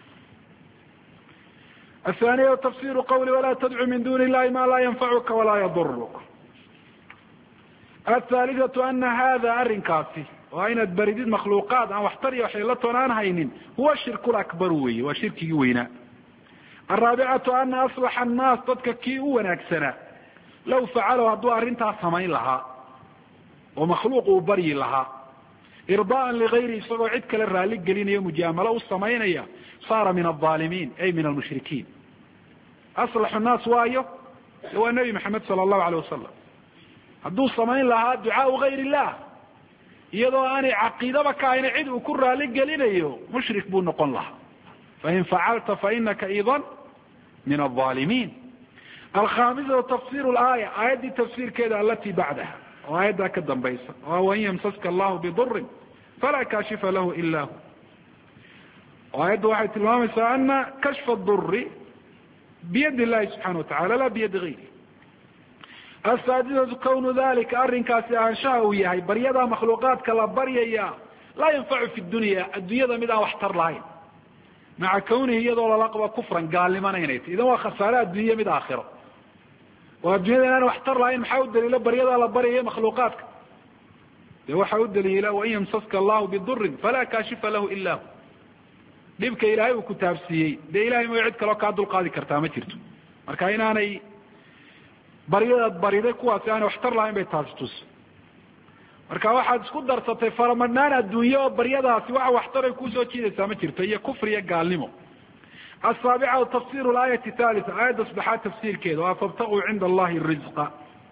athaniya tafsiru qawli walaa tadcu min duni illahi ma laa yanfacuka walaa yaduruk athaalithatu ana hada arrinkaasi waa inaad baridid makhluuqaad aan waxtar iyo waxyeelo toonaan haynin huwa shirku lakbar weeye waa shirkigii weynaa alraabicatu ana aslaxa annaas dadka kii u wanaagsanaa law facalow hadduu arrintaas samayn lahaa oo makhluuq uu baryi lahaa irdaa'an ligayri isagoo cid kale raalli gelinayo mujaamalo u samaynaya saara min alظaalimiin ay min almushrikiin aslaxu nnaas waayo waa nebi maxamed sala allahu alayh wasalam hadduu samayn lahaa ducaau gayr illah iyadoo aanay caqiidaba ka hayna cid uu ku raalli gelinayo mushrik buu noqon lahaa fain facalta fainaka idan min alظaalimiin alkhamisatu tafsiru laaya aayaddii tafsiirkeeda alati bacdaha oo aayaddaa ka dambaysa oo wain yamsaska allahu bidurin falaa kaashifa lahu ila hu aayaddu waxay tilmaamaysaa ana kashfa duri biyadi illahi subxana watacala laa biyadi gayri asaadisatu kawnu dalika arrinkaasi ahaanshaha uu yahay baryadaa makhluuqaadka la baryaya laa yanfacu fi dunya adduunyada mid aan waxtar lahayn maca kawnihi iyadoo lala qabo kufran gaalnimana inay tahy idan waa khasaare adduunye mid aakhiro oo addunyada inaan waxtar lahayn maxaa u daliila baryadaa la baryaya makhluuqaadka dee waxaa u daliila wain yamsaska allahu bidurin falaa kaashifa lahu ila hu dhibka ilaahay uu kutaabsiiyey dee ilahay mooy cid kaloo kaa dulqaadi kartaa ma jirto marka inaanay baryadaad bariday kuwaasi aanay waxtar lahayn bay taasi tusi marka waxaad isku darsatay faramadhnaan adduunye oo baryadaasi waxa waxtaray kusoo jiidaysaa ma jirto iyo kufri iyo gaalnimo asaabicatu tafsiru laayati thalitha aayadda saddexaad tafsiirkeeda waa fabtaguu cinda allahi rizqa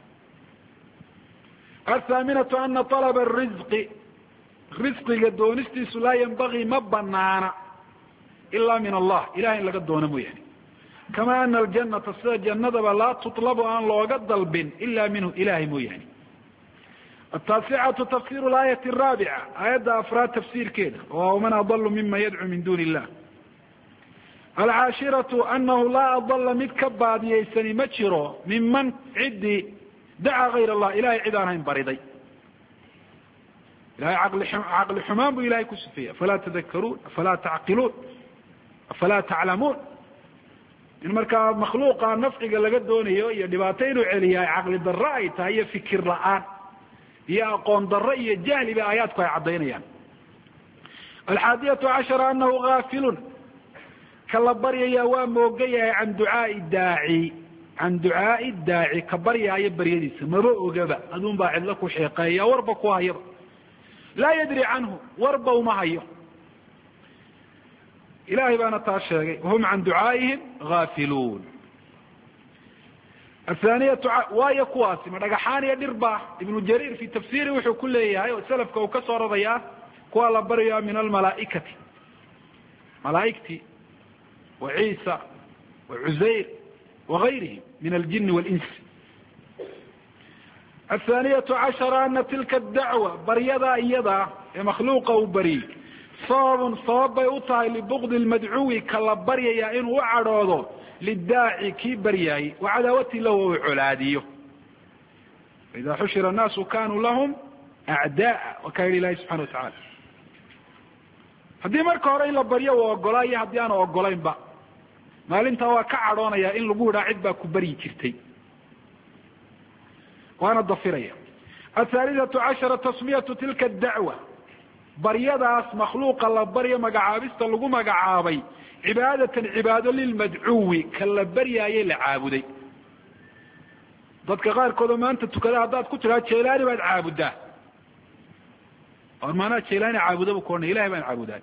athaaminatu ana alaba rizqi risqiga doonistiisu laa yanbagii ma banaana ilaa min allah ilahay in laga doono mooyaane kama ana aljanata sida jannadaba laa tutlabu aan looga dalbin ila minhu ilahay mooyaane ataasicatu tafsiru laayati araabica aayadda afraad tafsiirkeeda oo waman adalu mima yadcu min duni illah alcaashiratu anahu laa adala mid ka baadiyeysani ma jiro minman ciddii dacaa gayr allah ilahay cid aan hayn bariday ilahay caqli xumaan buu ilahay ku sifeeyey afalaa tadakaruun afalaa tacqiluun afalaa taclamuun in markaa makhluuqa nafciga laga doonayo iyo dhibaato inuu celiyahay caqli darro ay tahay iyo fikir la-aan iyo aqoon darro iyo jahli ba aayaadku ay caddaynayaan alxaadiyatu cashara anahu gaafilun ka la baryaya waa mooga yahay can ducaai daaci ka baryaayo baryadiisa maba ogaba aduun baa cidlo ku xeeqeeya warba ku hayaba laa yadri canhu warba uma hayo ilahay baana taa sheegay wahum can ducaaihim gaafiluun athaaniyatu waayo kuwaasi ma dhagaxaan iyo dhirba ibnu jariir fi tafsiri wuxuu ku leeyahay oo salafka uu ka soo rarayaa kuwa la baryaa min almalaaikati malaaigtii wa ciisa wa cuzayr wagayrihim min aljini walinsi athaaniyatu cashara ana tilka dacwa baryadaa iyada ee makhluuqa uu baryey sababun sabab bay u tahay libugdi lmadcuwi ka la baryaya inuu u cadhoodo lidaaci kii baryaayey wacadaawati lahu u colaadiyo faida xushira annaasu kanuu lahum acdaa waa kaa yidhi ilahi subxana watacala haddii marka hore in la baryo uu ogolaa iyo haddii aanu ogolaynba maalintaa waa ka cadhoonaya in lagu idhaa cid baa ku baryi jirtay waana dafiraya athaalithatu cashara tasmiyatu tilka adacwa baryadaas makhluuqa la baryo magacaabista lagu magacaabay cibaadatan cibaado lilmadcuwi ka la baryaayey la caabuday dadka qaarkoodoo maanta tukada haddaad ku tiraa jelaani baad caabudaa or maanaa jelaani caabuda bu kuohanay ilahay baan caabudaa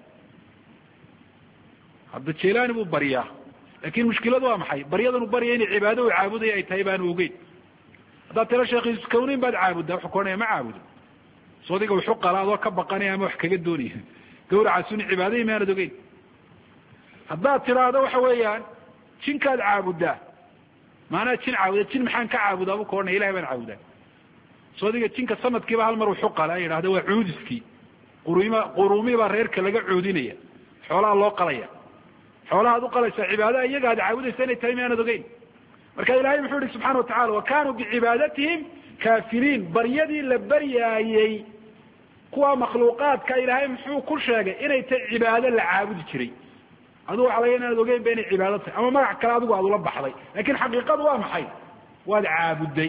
hadda jelaani buu baryaa laakin mushkiladu waa maxay baryadanu barya inay cibaado u caabudaya ay tahay baanu ogeyn haddaad tira sheekhiskawnin baad caabudaa wuxuu kuohanaya ma caabudo so adiga wuxu qala adoo ka baqanaya ama wax kaga doonaya gawracaasuni cibaadahii maanad ogeyn haddaad tiraahdo waxa weeyaan jinkaad caabudaa maanaa jin caabuda jin maxaan ka caabudaa bu kuohanaya ilahay baan caabudaa so adiga jinka sanadkiiba hal mar wuxu qala yidhahda waa cuudiskii quruumi baa reerka laga cuudinaya xoolaha loo qalaya xoolahaad uqalaysaa cibaadaha iyaga ad caabudaysa inay tahay maanad ogeyn marka ilahay muxuu yihi subxana watacala wa kanuu bicibaadatihim kaafiriin baryadii la baryaayey kuwa makhluuqaadka ilaahay muxuu ku sheegay inay tahay cibaado la caabudi jiray adigu waxa laga inaad ogeyn ba inay cibaado tahay ama magac kale adigu aad ula baxday lakin xaqiiqadu waa maxay waad caabuday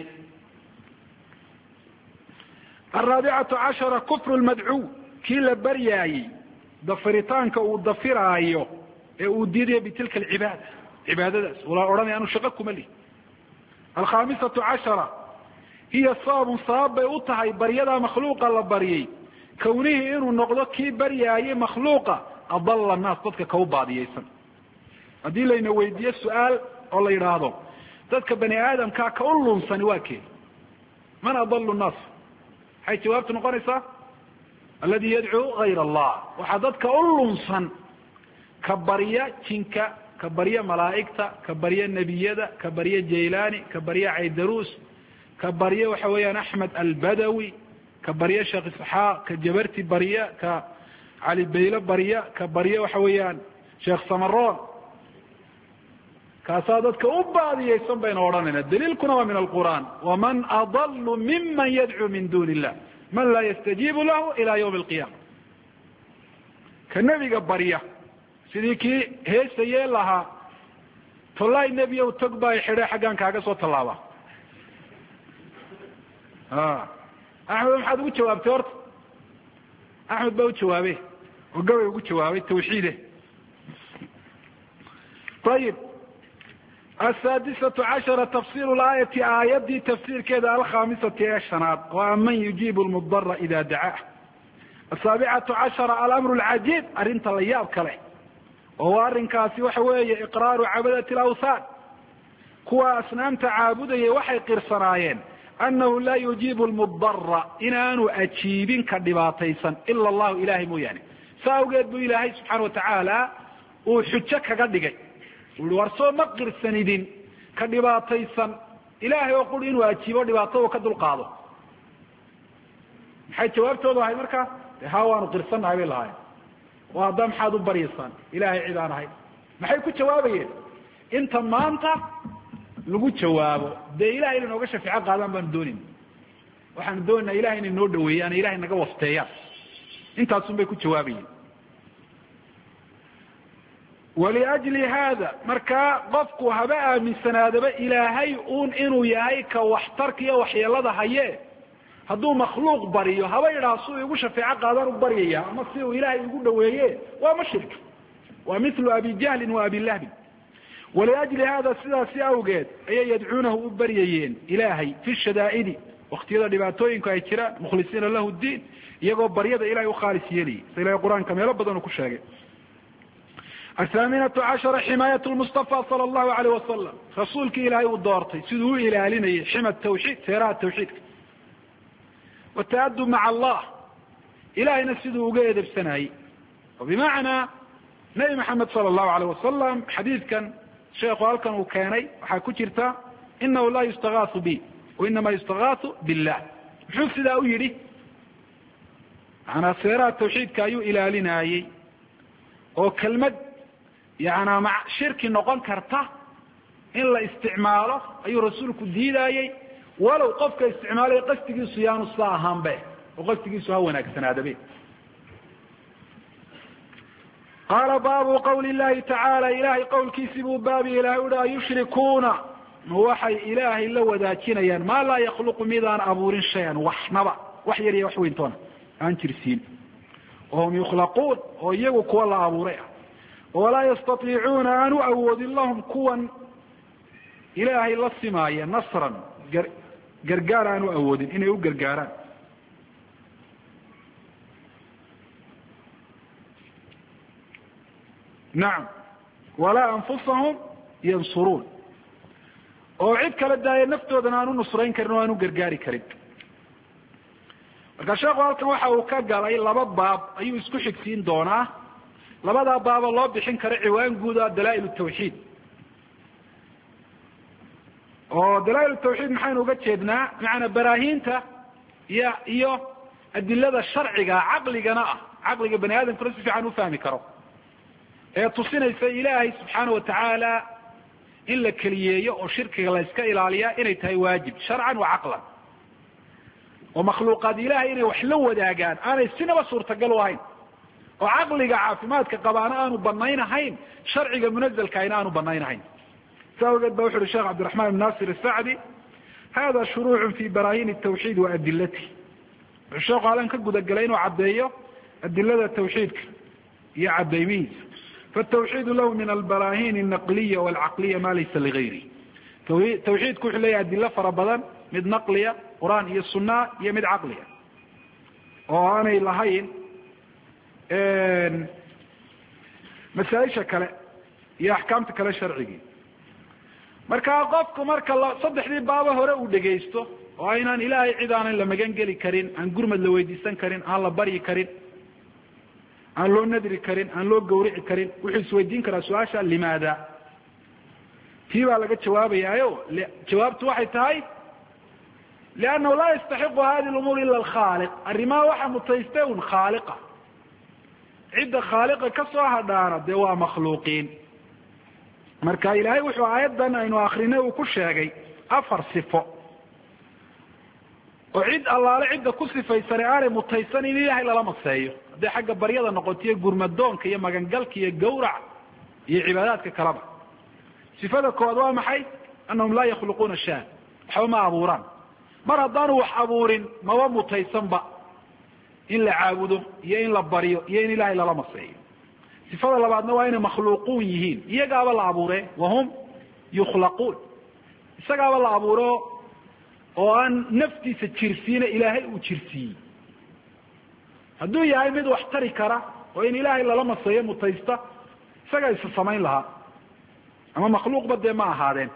alraabicatu cashara kufru lmadcuw kii la baryaayey dafiritaanka uu dafiraayo ee uu diidayo bitilka alcibaada cibaadadaas wala odhanaya anu shaqo kuma lihi alkhamisatu cashara hiya sababun sabab bay u tahay baryadaa makhluuqa la baryay kawnihii inuu noqdo kii baryaayey makhluuqa adalla annaas dadka kau baadiyeysan haddii layna weydiiyo su-aal oo la yidhaahdo dadka bani aadamkaa ka u lunsani waa kee man adalu nnaas maxay jawaabtu noqonaysaa aladi yadcuu gayr allah waxaa dadka u lunsan ka barya jinka ka barya malaa'igta ka barya nebiyada ka barya jaylani ka barya caydaruus ka barya waxa weeyaan axmed albadawi ka barya sheekh isxaaq ka jabarti barya ka cali bayle barya ka barya waxa weeyaan sheekh samaroon kaasaa dadka u baadiyeysan baynu odhanayna daliilkuna waa min alqur'aan waman adalu miman yadcuu min duni illah man laa yastajiibu lahu ila ywmi alqiyama ka nebiga barya sidii kii heesayee lahaa tollaay nebiyow tog baa xidhe xaggaan kaaga soo tallaaba axmed maxaad ugu jawaabtay horta axmed baa u jawaabe oo gabay ugu jawaabay tawxiide ayib asaadisatu cashara tafsiru laayati aayadii tafsiirkeeda alkhamisati ee shanaad waa man yujiibu lmudara ida dacaa asaabicatu cashara alamru lcajiib arrinta la yaab kale oo waa arrinkaasi waxa weeye iqraaru cabadati alawthaan kuwa asnaamta caabudayay waxay qirsanaayeen annahu laa yujiibu lmudara inaanu ajiibin ka dhibaataysan ila allahu ilahay mooyaane saa awgeed buu ilaahay subxaana watacaala uu xujo kaga dhigay ui war soo ma qirsanidin ka dhibaataysan ilaahay oo quri inuu ajiibo dhibaato uu ka dulqaado maxay jawaabtoodu ahay markaa de ha waanu qirsannahay bay lahaayeen oo haddaa maxaad u baryaysaan ilahay cid aan ahay maxay ku jawaabayeen inta maanta lagu jawaabo dee ilahay inay nooga shafeeco qaadaan baanu doonayna waxaanu doonayna ilahay inay noo dhaweeyaan ilahay naga wafteeyaan intaasun bay ku jawaabayeen waliajli hada markaa qofku haba aaminsanaadaba ilaahay uun inuu yahay ka waxtarka iyo waxyeelada haye hadduu makhluuq baryo haba yidhaha si uu igu shafeeco qaadaan u baryaya ama si uu ilaahay igu dhaweeye waa mushrik waa milu abi jahlin wa abi lahbin waliajli hada sidaasi awgeed ayay yadcuunahu u baryayeen ilaahay fi shadaa'idi waktiyada dhibaatooyinku ay jiraan mukhlisiina lahu diin iyagoo baryada ilahay ukhaalis yeelayay sa ilahay qur-aanka meelo badan uu ku sheegay athaaminatu cashara ximaayat lmustafa sala allahu alayh wasalam rasuulkii ilaahay uu doortay siduu u ilaalinayay xima tawxiid seeraha tawxiidka wataadub maca allah ilahayna siduu uga edebsanayey oo bimacnaa nabi maxamed sala allahu alayh wasalam xadiidkan sheekhu halkan uu keenay waxaa ku jirta inahu laa yustagaasu bi wainama yustagaasu billah muxuu sidaa u yidhi maanaa seeraha tawxiidka ayuu ilaalinayey oo kelmad yana shirki noqon karta in la isticmaalo ayuu rasuulku diidayey walow qofka isticmaalay qasdigiisu yaanu sidaa ahaanbe oo qasdigiisu ha wanaagsanaadabe qaala baabu qawli llahi tacaala ilahay qowlkiisii buu baabi ilahay uhi ayushrikuuna ma waxay ilaahay la wadaajinayaan maa laa yakhluqu midaan abuurin shayan waxnaba wax yar iyo wax weyntoona aan jirsiin wahum yukhlaquun oo iyagu kuwa la abuuray ah walaa yastatiicuuna aan u awoodin lahum kuwan ilaahay la simaaya nasran gargaar aan u awoodin inay u gargaaraan nacam walaa anfusahum yansuruun oo cid kala daaya naftoodana aan u nusrayn karin oo aan u gargaari karin marka sheekhu halkan waxa uu ka galay laba baab ayuu isku xigsiin doonaa labadaa baaba loo bixin karo ciwaan guud ah dalaa'il tawxiid oo dalaa'il tawxiid maxaynu uga jeednaa macanaa baraahiinta iyo adilada sharciga caqligana ah caqliga bani aadamkuna si fiican u fahmi karo ee tusinaysa ilaahay subxaana watacaala in la keliyeeyo oo shirkiga la iska ilaaliyaa inay tahay waajib sharcan wa caqlan oo makhluuqaad ilahay inay wax la wadaagaan aanay sinaba suurtagal u ahayn oo caqliga caafimaadka qabaana aanu banaynahayn sharciga munazalkaina aanu banaynahayn saa ogeed ba wuxu uhi sheekh cabdiraxman ibn nasir asacdi hada shuruucun fi barahin tawxiid wa adilatihi wuxuu sheekhu halan ka gudagelay inuu caddeeyo adilada tawxiidka iyo cadaymihiisa faatawxiidu lahu min albarahin alnaqliya walcaqliya ma laysa ligayri tawxiidku wuxuu leeyahay adilo fara badan mid naqliya qur-aan iyo sunna iyo mid caqliya oo aanay lahayn masaaisha kale iyo axkaamta kale sharcigii marka qofku marka saddexdii baaba hore uu dhegaysto oo aynaan ilaahay cid aanan la magan geli karin aan gurmad la weydiisan karin aan la baryi karin aan loo nadri karin aan loo gawrici karin wuxuu isweydiin karaa su-aasha limaada tii baa laga jawaabayaayo jawaabtu waxay tahay liannahu laa yastaxiqu hadi lumuur ila alkhaaliq arrimaha waxa mutaystay un khaaliqa cidda khaaliqa ka soo hadhaana dee waa makhluuqiin marka ilaahay wuxuu aayaddan aynu akrinay uu ku sheegay 4 sifo oo cid allaale cidda ku sifaysan aanay mutaysan in ilaahay lala maseeyo hadday xagga baryada noqotiyo gurmadoonka iyo magangalka iyo gawrac iyo cibaadaadka kaleba sifada koowaad waa maxay annahum laa yakhluquuna shay waxba ma abuuraan mar haddaanu wax abuurin maba mutaysanba in la caabudo iyo in la baryo iyo in ilaahay lala maseeyo sifada labaadna waa inay makhluuquun yihiin iyagaaba la abuure wahum yukhlaquun isagaaba la abuuro oo aan naftiisa jirsiina ilaahay uu jirsiiyey hadduu yahay mid wax tari kara oo in ilaahay lala maseeyo mutaysta isagaa isa samayn lahaa ama makhluuqba dee ma ahaadeen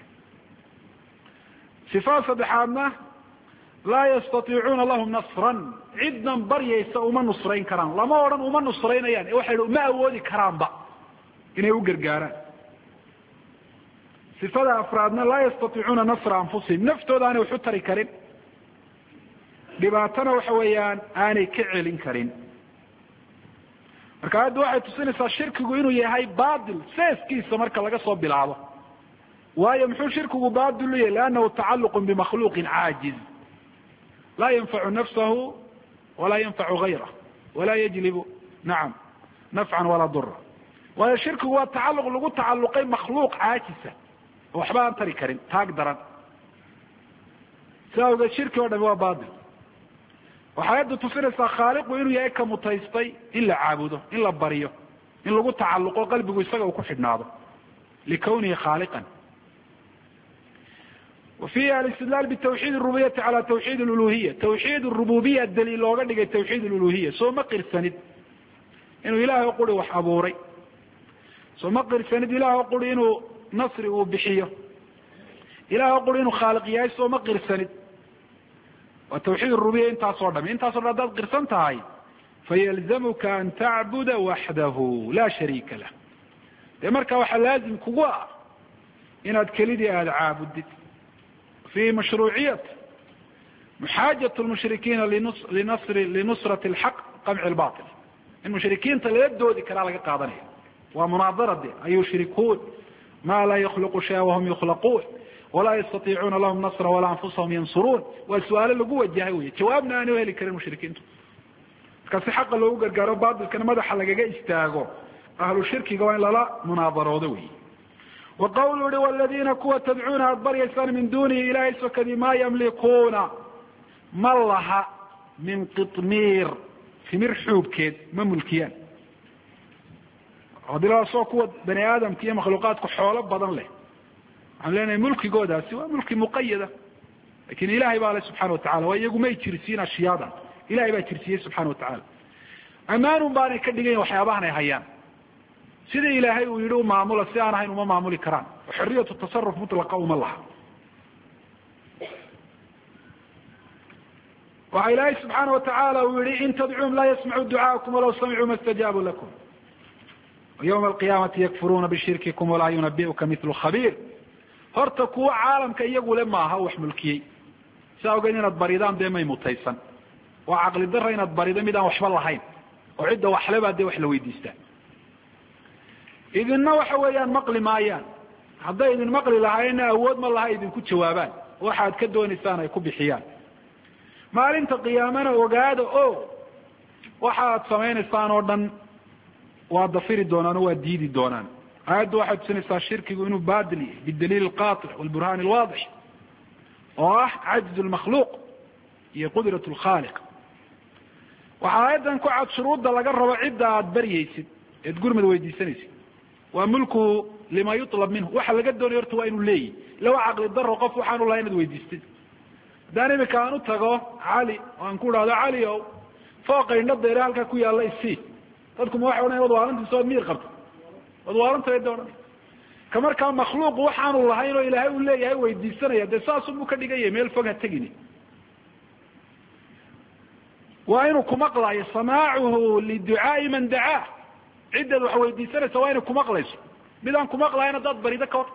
sifada saddexaadna laa yastatiicuuna lahum nasran cidnan baryaysa uma nusrayn karaan lama odhan uma nusraynayaan waxay uma awoodi karaanba inay u gargaaraan sifada afraadna laa yastatiicuuna nasra anfusihim naftooda aanay wax u tari karin dhibaatana waxa weeyaan aanay ka celin karin marka hadda waxay tusinaysaa shirkigu inuu yahay baatil seeskiisa marka laga soo bilaabo waayo muxuu shirkigu baatil u yahay liannahu tacaluqun bimakhluuqin caajiz laa yanfacu nafsahu walaa yanfacu gayrah walaa yajlibu nacam nafcan walaa dura waayo shirkigu waa tacaluq lagu tacaluqay makhluuq caajisa oo waxba aan tari karin taag daran saa awgeed shirki o dhami waa baatil waxay ayaddu tusinaysaa khaaliqu inuu yahay ka mutaystay in la caabudo in la baryo in lagu tacaluqo qalbigu isaga uu ku xidhnaado likawnihi khaaliqan وفيha الاستدلال بتوحيد الربوبية على توحيد الألوهية توحيد الربوبية dliil looga dhigay توحيد الألوهية soo ma qirsanid inuu ilahay quri wax abuuray soo ma qirsanid ilahay quri inuu nasri uu bixiyo ilahay quri inuu khaaliq yahay soo ma qirsanid waa توحيد الربوبية intaasoo dham intaasoo dhan hadaad qirsan tahay فيلزمka أn تacbuda waxdahu la شharيika lah dee marka waxa laazim kugu ah inaad kelidii aada caabudid في مشروعية محاجة المشركين لنصرة الحق قمع الباطل المشركين تلدودي كلا لقى قادنية ومناظرة دي أي يشركون ما لا يخلق شيئا وهم يخلقون walaa yastatiicuuna lahum nasra walaa anfusahum yansuruun waa su-aalo lagu wajahay wey jawaabna aanay heli karin mushrikiintu marka si xaqa loogu gargaaro baatilkana madaxa lagaga istaago ahlu shirkiga waa in lala munaadaroodo wey wa qawlu uhi waladiina kuwa tadcuuna aad baryaysaan min dunihi ilahay sokadii maa yamlikuuna ma laha min qitmiir timir xuubkeed ma mulkiyaan hadilsoo kuwa bani aadamka iyo makhluuqaadku xoolo badan leh waxaan leenahay mulkigoodaasi waa mulki muqayada lakin ilahay baa le subxana watacala waa iyagu may jirsiin ashiyaadan ilahay baa jirsiyey subxana watacala amaanun baanay ka dhigayn waxyaabahan ay hayaan sida ilaahay uu yihi u maamula si aan ahayn uma maamuli karaan oo xoriyatu tasaruf mutlaqa uma laha waxa ilaahay subxaana watacaala uu yihi in tadcuum laa yasmacuu ducaakum walaw samicuu ma stajaabuu lakum yawma alqiyaamati yakfuruuna bishirkikum walaa yunabiuka mithlu khabiir horta kuwa caalamka iyagule maaha wax mulkiyey saa ogeed inaad baridaan dee may mutaysan waa caqli dara inaad barido mid aan waxba lahayn oo cidda waxlebaa dee wax la weydiistaa idinna waxa weeyaan maqli maayaan hadday idin maqli lahaayeenna awood ma laha idinku jawaabaan waxaad ka doonaysaan ay ku bixiyaan maalinta qiyaamana ogaada o waxaad samaynaysaan oo dhan waa dafiri doonaan oo waa diidi doonaan aayaddu waxay tusinaysaa shirkigu inuu baadil yahay bidaliil alqaطic walburhaan alwaadix oo ah cajz lmakhluuq iyo qudrat lkhaaliq waxaa aayaddan ku cad shuruudda laga rabo cidda aad baryaysid eed gurmad weydiisanaysid waa mulku lima yuطlab minhu waxa laga doonaya horta waa inuu leeyahy ila waa caqli daro qof waxaanu laha inaad weydiistid haddaan imika aan u tago cali oo aan ku idhahdo cali o fooqa indhadayre halkaa ku yaalla isii dadkuma waxay odhanaya wad waalantiisa oad miyir qabta wad waalantae da odhan ka markaa makhluuq waxaanu lahayn oo ilaahay uu leeyahay weydiisanaya dee saasunbuu ka dhiganya meel fog ha tegini waa inuu kumaqlayo samaacuhu liducaai man dacaa ciddaad wax weydiisanaysa waa inay kumaqlayso mid aan kumaqlahayn haddaad barido ka hor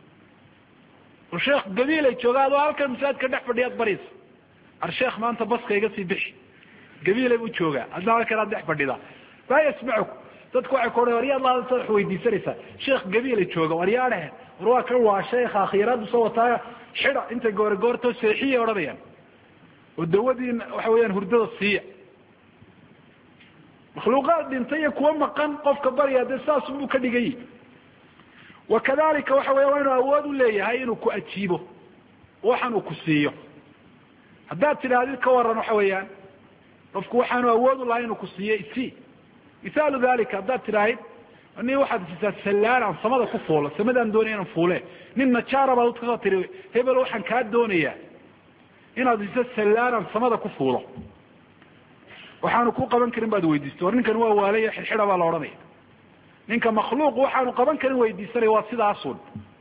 o sheekh gabiilay jooga adoo halkan masaajidka dhex fadhiyaad baraysa arsheekh maanta baska iga sii bixi gabiilay buu joogaa adna halkan aad dhex fadhidaa laa yasmacuku dadku waxay ku odhan waryaad laadasa wax weydiisanaysaa sheekh gabiilay jooga waryaadhe war waa kan waa sheekha akhiraaddu soo wataaya xida intay goore goorto seexiyay odhanayaan oo dawadii waxa weeyaan hurdada siiya makhluuqaad dhintay iyo kuwa maqan qofka barya dee saasunbuu ka dhigay wakadalika waxa weya waa inuu awood u leeyahay inuu ku ajiibo waxan uu ku siiyo haddaad tidhaahdid ka waran waxa weeyaan qofku waxaanu awood u lahay inuu ku siiyo isii mithaalu dalika haddaad tidhaahid ni waxaad siisaa sallaan aan samada ku fuulo samadaan doonaya inaan fuule nin najaara baad kasoo tiri hebel waxaan kaa doonayaa inaad siiso sallaan aan samada ku fuulo waxaanu ku qaban karin baad weydiistay war ninkan waa waalaya xidxida baa la odhanaya ninka makhluuq waxaanu qaban karin weydiisanaya waa sidaasun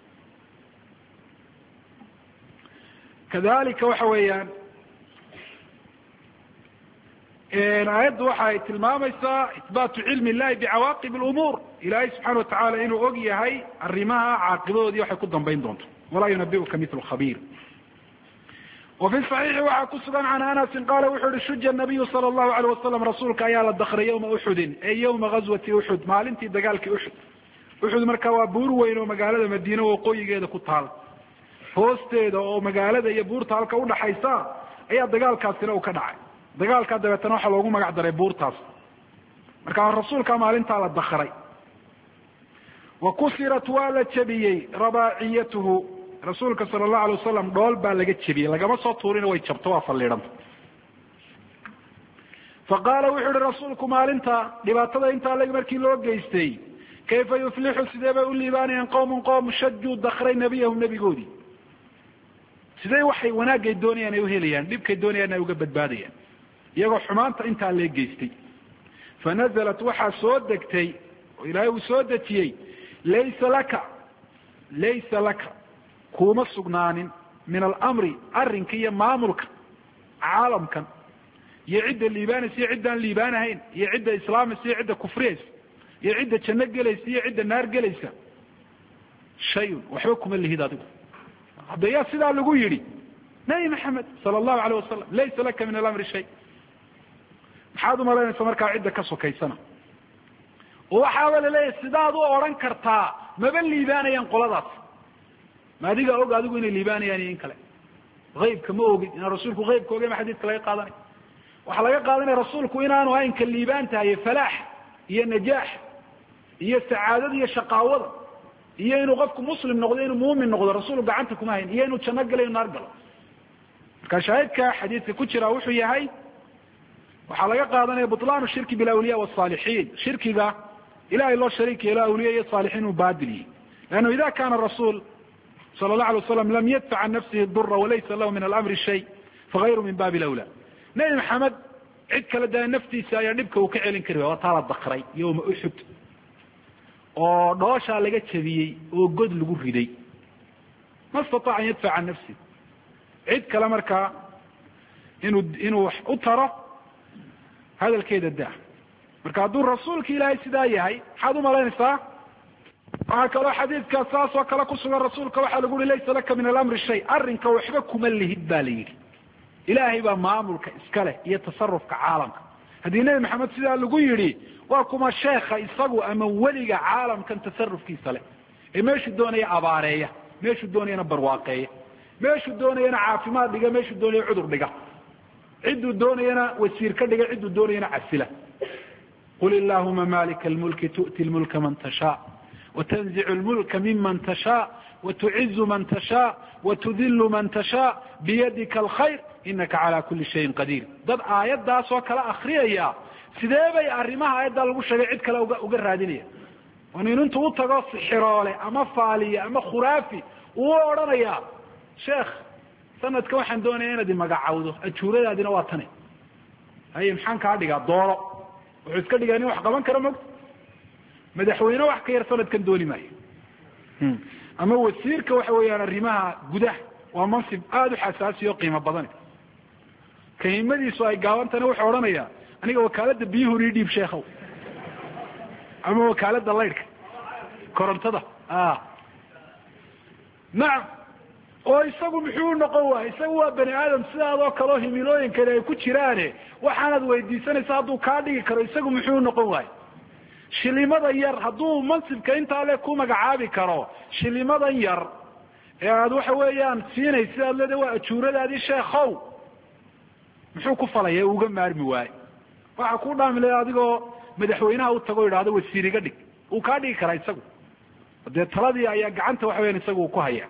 kadalika waxa weeyaan aayaddu waxa ay tilmaamaysaa ihbaatu cilmi illahi bicawaaqib lumuur ilaahay subxana watacala inuu og yahay arrimaha caaqibadoodii waxay ku dambayn doonto walaa yunabiuka mithlu khabiir وفي صحيح waxaa ku sugan can anasin qaala wuxuu uhi shuja nabiyu sala allahu alayh wasalam rasuulka ayaa la dakray yawma uxudin ey yawma gazwati uxud maalintii dagaalkii uxud uxud marka waa buur weyn oo magaalada madiine waqooyigeeda ku taal hoosteeda oo magaalada iyo buurta halka udhaxaysa ayaa dagaalkaasina uu ka dhacay dagaalkaa dabeetana waxaa loogu magac daray buurtaas marka rasuulka maalintaa la dakray wa kusirat waa la jabiyey rabaaciyatuhu rasuulka sala allahu alay wasalam dhool baa laga jebiyey lagama soo tuurina way jabto waa faliidhanta faqaala wuxuu ihi rasuulku maalinta dhibaatada intaa leg markii loo geystay kayfa yuflixu sidee bay u liibaanayaan qowmun qowm shajuu dakray nebiyahum nebigoodii sidee waxay wanaagay doonayaan ay uhelayaan dhibkay doonayaan ay uga badbaadayaan iyagoo xumaanta intaa lee geystay fanazalat waxaa soo degtay oo ilaahay uu soo dejiyey laysa laka kuma sugnaanin min alamri arrinka iyo maamulka caalamkan iyo cidda liibaanaysa iyo ciddaan liibaanahayn iyo cidda islaamaysa iyo cidda kufriyaysa iyo cidda janno gelaysa iyo cidda naar gelaysa shayun waxba kuma lihid adigu hadda yaa sidaa lagu yidhi nabi maxamed sala allahu alayh wasalam laysa laka min alamri shay maxaad umalaynaysa markaa cidda ka sokaysana oo waxaaba laleeyahay sidaad u odhan kartaa maba liibaanayaan qoladaas ma adiga og adigu inay liibaanayaan iyo in kale haybka ma ogid inaan rasuulku haybka ogay ma xadiidka laga qaadanay waxaa laga qaadanaya rasuulku inaanu ahayn ka liibaanta iyo falaax iyo najaax iyo sacaadada iyo shaqaawada iyo inuu qofku muslim noqdo inuu muumin noqdo rasuulku gacanta kuma hayn iyo inuu janno galo naar galo marka shaahidka xadiidka ku jira wuxuu yahay waxaa laga qaadanaya bطlan shirki bilawliya wالصalixiin shirkiga ilahay loo shariik yeelo awliya iyo صalixiin uu baadiliye lannu ida kana rasul sala الlahu alay waslam lam yadfac can nafsihi dura walaysa lahu min alamri shay fagayru min babi lawla nebi maxamed cid kale daa naftiisa ayaa dhibka uu ka celin kari waa taa la dakray yowma uxud oo dhooshaa laga jabiyey oo god lagu riday ma istaطac an yadfac can nafsi cid kale markaa inuu wax u taro hadalkeeda daa marka hadduu rasuulka ilaahay sidaa yahay maxaad umalaynaysaa waxaa kaloo xadiidka saas oo kale kusugan rasuulka waxaa lagu yihi laysa laka min alamri shay arrinka waxba kuma lihid ba la yidhi ilaahay baa maamulka iska leh iyo tasarufka caalamka haddii nebi maxamed sidaa lagu yidhi waa kuma sheekha isagu ama weliga caalamkan tasarufkiisa leh ee meeshuu doonaya abaareeya meeshuu doonayana barwaaqeeya meeshuu doonayana caafimaad dhiga meeshuu doonaya cudur dhiga cidduu doonayana wasiir ka dhiga cidduu doonayana casila qul illahuma malika almulki tu'ti lmulka man tashaa watanzicu lmulka miman tashaa watucizu man tashaa watudilu man tashaa biyadika alkhayr inaka cala kuli shayin qadiir dad aayaddaas oo kala akriyaya sidee bay arrimaha aayaddaa lagu sheegay cid kale uga raadinaya oo nin intuu u tago sixiroole ama faaliye ama khuraafi uu odhanaya sheekh sanadka waxaan doonaya inaad imagacawdo ajuuradaadina waa tane haye maxaan kaa dhigaa dooro wuxuu iska dhigaa nin wax qaban karo mogta madaxweyne wax ka yar sanadkan dooni maayo ama wasiirka waxa weeyaan arrimaha gudaha waa mansib aada u xasaasiya o qiimo badan kahimadiisu ay gaabantana wuxuu odhanaya aniga wakaalada biyuhu ii dhiib sheekhow ama wakaalada laydhka korontada nacam oo isagu muxuu noqon waayey isagu waa bani aadam sidaadoo kaleo himilooyinkani ay ku jiraane waxaanad weydiisanaysa hadduu kaa dhigi karo isagu muxuu noqon waaye shilimada yar hadduu mansibka intaa le ku magacaabi karo shilimadan yar ee aad waxa weeyaan siinaysa aad leeda waa ajuuradaadii sheekhow muxuu ku falaya uga maarmi waaye waxaa ku dhaami laha adigoo madaxweynaha u tago idhaahdo wasiir iga dhig uu kaa dhigi karaa isagu dee taladii ayaa gacanta waxa weyaan isaga uu ku haya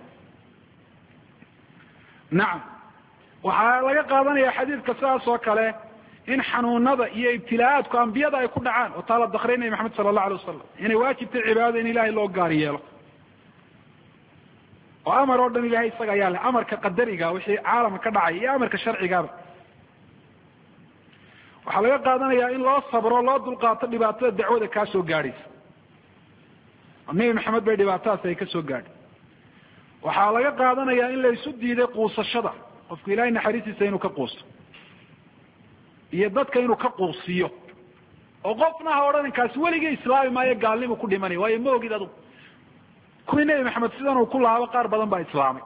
nacam waxaa laga qaadanaya xadiidka sidaas oo kale in xanuunada iyo ibtilaaadku ambiyada ay ku dhacaan oo taa la dakray nabi maxamed sala allahu alay wasalam inay waajibtay cibaadada in ilahay loo gaar yeelo oo amar oo dhan ilahay isaga ayaa leh amarka qadariga wixii caalamka ka dhacay iyo amarka sharcigaaba waxaa laga qaadanayaa in loo sabro loo dulqaato dhibaatada dacwada kaa soo gaadhaysa oo nebi maxamed bay dhibaatadaas ay ka soo gaadhay waxaa laga qaadanayaa in la isu diiday quusashada qofku ilahay naxariistiisa inuu ka quusto iyo dadka inuu ka quusiyo oo qofna ha odhaninkaasi weligii islaami maayo gaalnimu ku dhimanaya waayo ma ogid adugu kuwii nebi maxamed sidan uu ku lahaaba qaar badan baa islaamay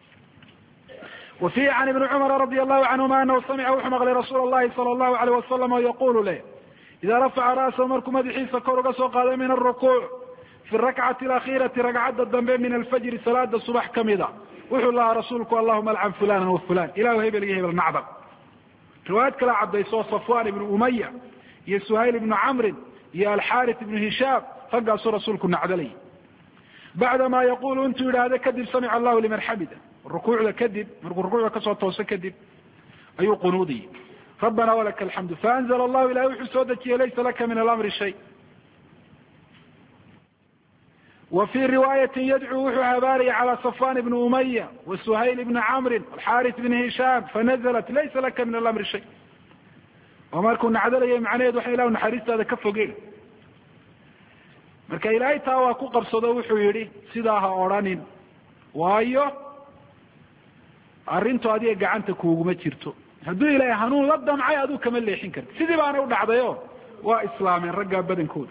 wa fiihi can ibni cumara radi allahu canhuma anahu samica wuxuu maqlay rasuula allahi sala allahu alayh wasalam oo yaqulu leh idaa rafaca ra'sahu markuu madaxiisa kor uga soo qaado min alrukuuc fi rakcati alakhirati ragcadda dambe min alfajri salaada subax kamida wuxuu lahaa rasuulku allahuma alcan fulanan wa fulan ilahu hebel iyo hebel nacdab riwaayad kala cadayso safwan ibnu umaya iyo suhayl ibnu camrin iyo alxarit ibnu hishaam raggaasuu rasuulku nacdalay bacdama yaqulu intuu yidhaahda kadib samica allahu liman xamida rukuucda kadib markuu rukuucda kasoo tooso kadib ayuu qunuudiyey rabbana walaka alxamdu faanzla allahu ilahay wuxuu soo dejiyey laysa laka min alamri shay wa fii riwaayati yadcuu wuxuu habaarayay calى safwan ibni umaya wa suhayl ibni camrin alxarit ibni hishaam fanaزlat laysa laka min alamri shay oo markuu nacdalayay macnaheed waxa ilahu naxariistaada ka fogeen marka ilaahay taa waa ku qabsado wuxuu yihi sidaa ha odhanin waayo arrintu adiga gacanta kuuguma jirto hadduu ilaahay hanuun la damcay aduu kama leexin karti sidii baana u dhacdayo waa islaameen raggaa badankooda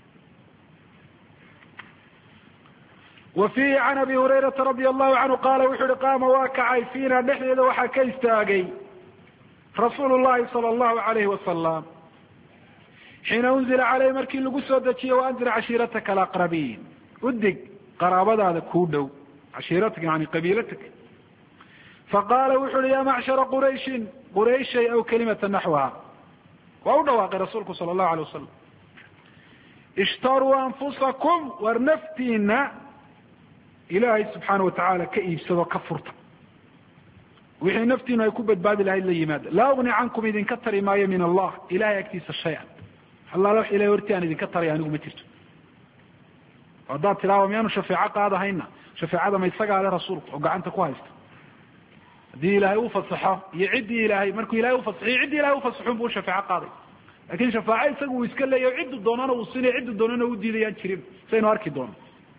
wa fiihi can abi hurayrata radia allahu canhu qaala wuxuu uhi qaama waa kacay fiina dhexdeeda waxaa ka istaagay rasuulu llahi sala allahu alayhi wasalam xiina unzila caleyh markii lagu soo dejiyey waanzir cashiirataka alaqrabiin udig qaraabadaada kuu dhow cashiiratka yani qabiilatka faqaala wuxu uhi ya macshara qurayshin qurayshay aw kalimata naxwaha waa u dhawaaqay rasuulku sala allahu alay wasalam ishtaruu anfusakum war naftiina ilaahay subxaana watacaala ka iibsado ka furta wixii naftiinu ay ku badbaadi lahayd la yimaada laa ugni cankum idinka tari maayo min allah ilahay agtiisa shay-an allaala wax ilahay horti aan idinka taraya anigu ma jirto haddaad tidhaahdo miyaanu shafeeco qaadahayna shafeecada ma isagaa le rasuulku oo gacanta ku haysta haddii ilaahay u fasaxo iyo ciddii ilaahay markuu ilahay ufasaxiyo ciddii ilahay ufasaxun buu shafeeco qaaday lakin shafaaco isagu uu iska leeyahy ciddu doonana uu sinay ciddu doonana u diidayaan jirin saynu arki doono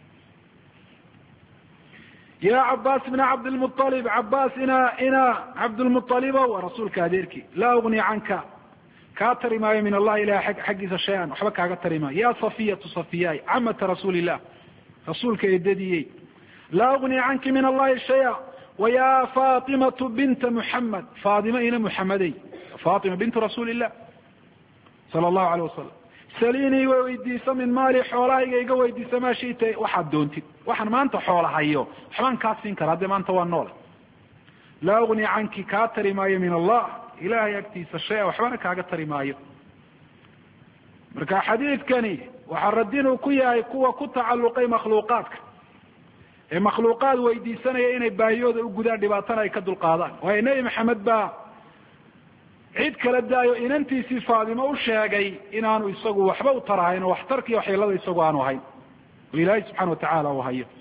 ya cabaas bna cabdilmualib cabaas ina cabdilmualibo waa rasuulka adeerkii laa ugni canka kaa tari maayo min allahi ilahay xaggiisa shay-an waxba kaaga tari maayo ya safiyatu safiyaay camata rasuuli illah rasuulka eedadiyey laa ugni canki min allahi shaya waya fatimatu binta muxamed fatima ina muxamedey fatima bintu rasuuli illah sala allahu alayh wasalam salinii way weydiisa min maali xoolahayga iga weydiisa maa shita waxaad doontid waxaan maanta xoola hayo waxbaan kaa siin kara haddee maanta waa noole laa ugni canki kaa tari maayo min allah ilahay agtiisa shay-a waxbana kaaga tari maayo marka xadiidkani waxaa radin uu ku yahay kuwa ku tacalluqay makhluuqaadka ee makhluuqaad weydiisanaya inay baahiyooda u gudaan dhibaatana ay ka dulqaadaan waayo nebi maxamed baa cid kala daayo inantiisii faadimo u sheegay inaanu isagu waxba u tarahayn oo waxtarkiiyo waxyeelada isagu aanu hayn oo ilaahay subxana watacaala uu hayo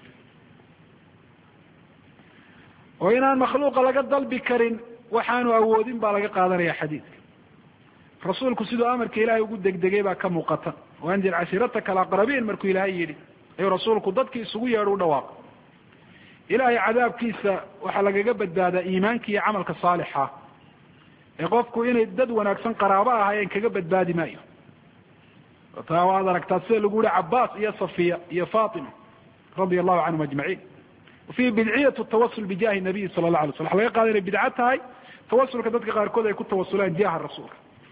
oo inaan makhluuqa laga dalbi karin waxaanu awoodin baa laga qaadanaya xadiidka rasuulku siduu amarka ilaahay ugu degdegay baa ka muuqata waandir cashiirataka alaqrabiin markuu ilaahay yidhi ayuu rasuulku dadkii isugu yeedho u dhawaaqo ilaahay cadaabkiisa waxaa lagaga badbaadaa iimaanka iyo camalka saalixa ee qofku inay dad wanaagsan qaraabo ahaayeen kaga badbaadi maayo taa waad aragtaa sida lagu yihi cabaas iyo safiya iyo fatima radia allahu canhum ajmaciin wafihi bidciyatu tawasul bijahi nabiyi sala la alay slam waxa laga qaada inay bidco tahay tawasulka dadka qaarkood ay ku tawasulaan jaha rasuulka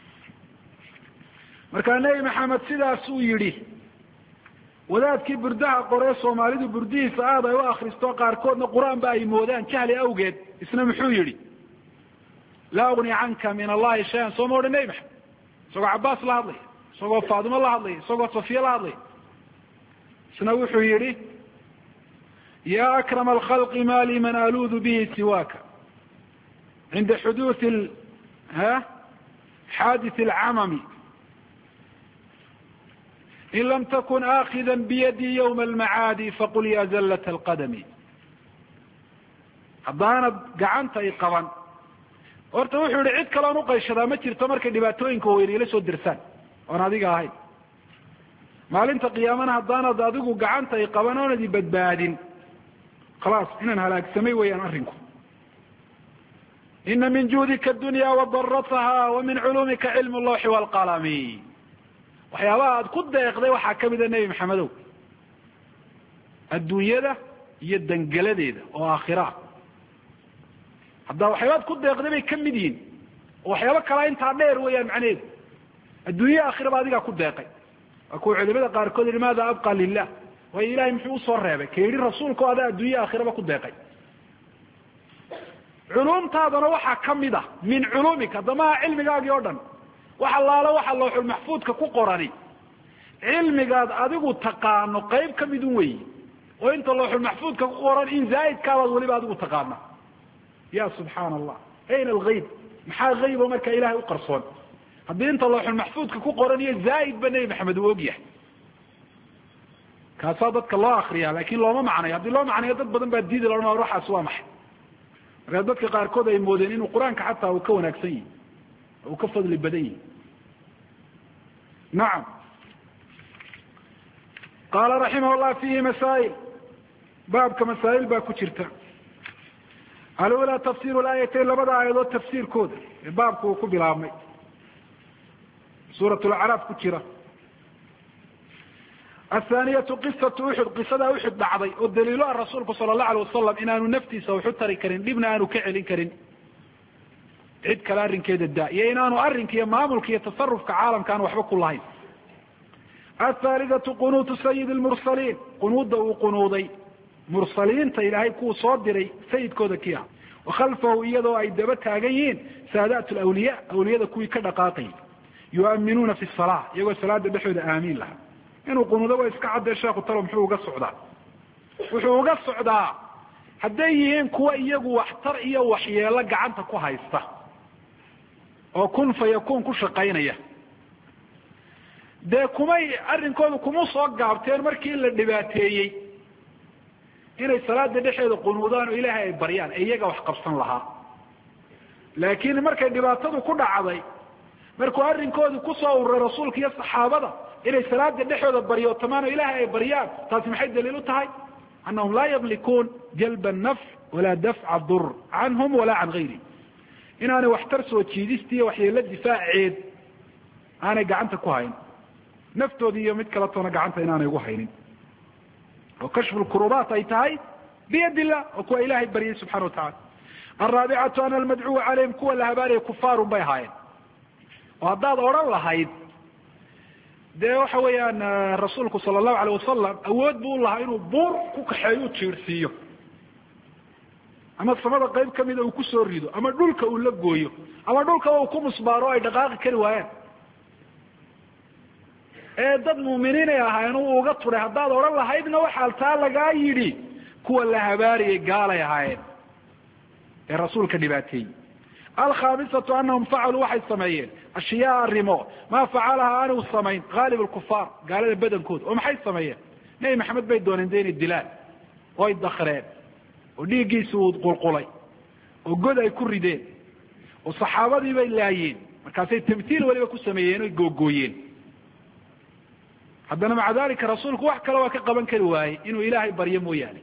markaa nebi maxamed sidaas uu yidhi wadaadkii burdaha qoree soomaalidu burdihiisa aad ay u akristo qaarkoodna qur-aan ba ay moodaan jahli awgeed isna muxuu yidhi laa ugni canka min allahi shayan soo ma odhan nebi maxamed isagoo cabaas la hadlaya isagoo faatimo la hadlaya isagoo safiya la hadlaya isna wuxuu yihi ya akrama alkhalqi ma li man aluudu bihi siwaaka cinda xuduuthi xaadith alcamami in lam takun aakida biyadi ywma almacaadi faqul ya zallat alqadami haddaanad gacanta i qaban horta wuxuu yihi cid kaleon uqayshadaa ma jirto markay dhibaatooyinka weyne ila soo dirsaan oon adiga ahayn maalinta qiyaamana haddaanad adigu gacanta i qaban oonad i badbaadin khalaas inaan halaagsamay weeyaan arrinku ina min juudika adunya wadarataha wa min culumika cilmu lawxi waalqalami waxyaabaha aad ku deeqday waxaa kamida nebi maxamedow adduunyada iyo dangeladeeda oo aakhira haddaa waxyaabaad ku deeqday bay ka mid yihiin oo waxyaaba kalaa intaa dheer weeyaan macnaheedu adduunya aakhiraba adigaa ku deeqay waa kuwa culimada qaarkood yihi maada abqa lilah waayo ilahay muxuu usoo reebay ka yidhi rasuulka o adaa adduunya aakhiraba ku deeqay culumtaadana waxaa kamid ah min culumika damaha cilmigaagii o dhan wax allaala waxa lawxulmaxfuudka ku qorani cilmigaad adigu taqaano qayb kamidun weyi oo inta lawxulmaxfuudka ku qoran in zaaidkaabaad weliba adigu taqaana ya subxaana allah ayna algayb maxaa haybo marka ilahay u qarsoon haddii inta lawxulmaxfuudka ku qoran iyo zaaidba nebi maxamed uu ogyahay kaasaa dadka loo akriya lakin looma macnayo haddii loo macnayo dad badan baa diidi laodhan waxaas waa maxay markaa dadka qaarkood ay moodeen inuu qur-aanka xataa uu ka wanaagsan yihi uu ka fadli badan yihi nacam qaala raximah llah fihi masaa'il baabka masaa'il baa ku jirta alula tafsiru laayatayn labada aayadood tafsiirkooda ee baabku uu ku bilaabmay suurat lacraaf ku jira athaniyatu qisatu uxud qisada uxud dhacday oo daliilo ah rasuulku sala allahu alay wasalam inaanu naftiisa waxu tari karin dhibna aanu ka celin karin cid kale arrinkeeda daa iyo inaanu arrinka iyo maamulka iyo tasarufka caalamka aan waxba ku lahayn athalithatu qunuutu sayidi lmursaliin qunuudda uu qunuuday mursaliinta ilaahay kuwa soo diray sayidkooda kii ah wakhalfahu iyadoo ay daba taagan yihiin saadaat lawliya awliyada kuwii ka dhaqaaqayay yu'aminuuna fi salaa iyagoo salaada dhexooda aamiin lahaa inuu qunuudo waa iska caddee sheekhu talo muxuu uga socdaa wuxuu uga socdaa hadday yihiin kuwa iyagu waxtar iyo waxyeelo gacanta ku haysta oo kun fa yakuun ku shaqaynaya dee kumay arrinkooda kuma soo gaabteen markii la dhibaateeyey inay salaada dhexeeda qunuudaan oo ilaahay ay baryaan ee iyaga wax qabsan lahaa laakiin markay dhibaatadu ku dhacday markuu arrinkoodu kusoo ururay rasuulka iyo saxaabada inay salaada dhexooda baryootamaan oo ilaahay ay baryaan taasi maxay daliil u tahay anahum laa yamlikuun jalba nafc walaa dafca dur canhum walaa can gayri inaanay waxtar soo jiidista iyo waxyeelo difaaceed aanay gacanta ku hayn naftoodii iyo mid kala toona gacanta inaanay ugu haynin oo kashfu lkurubaat ay tahay biyad illah oo kuwa ilaahay baryay subxana watacala alraabicatu ana almadcuwa calayhim kuwa la habaaraya kufaarun bay ahaayeen oo haddaad odhan lahayd dee waxa weeyaan rasuulku sala allahu alayh wasalam awood buu lahaa inuu buur ku kaxeeyo u jiirsiiyo ama samada qayb kamida uu kusoo rido ama dhulka uu la gooyo ama dhulkaba uu ku musbaaro o ay dhaqaaqi kari waayaan ee dad muuminiinay ahaayeen uu uga turay haddaad odhan lahaydna waxaa taa lagaa yidhi kuwa la habaariyay gaalay ahaayeen ee rasuulka dhibaateeyey alkhaamisatu anahum facaluu waxay sameeyeen ashyaa arrimo maa facalaha aanu samayn haalib lkufaar gaalada badankooda oo maxay sameeyeen nebi maxamed bay dooneen de inay dilaan oo ay dakreen oo dhiiggiisi uu qulqulay oo god ay ku rideen oo saxaabadii bay laayeen markaasay tamtiil weliba ku sameeyeen oy googooyeen haddana maca dalika rasuulku wax kale waa ka qaban kari waayey inuu ilaahay baryo mooyaane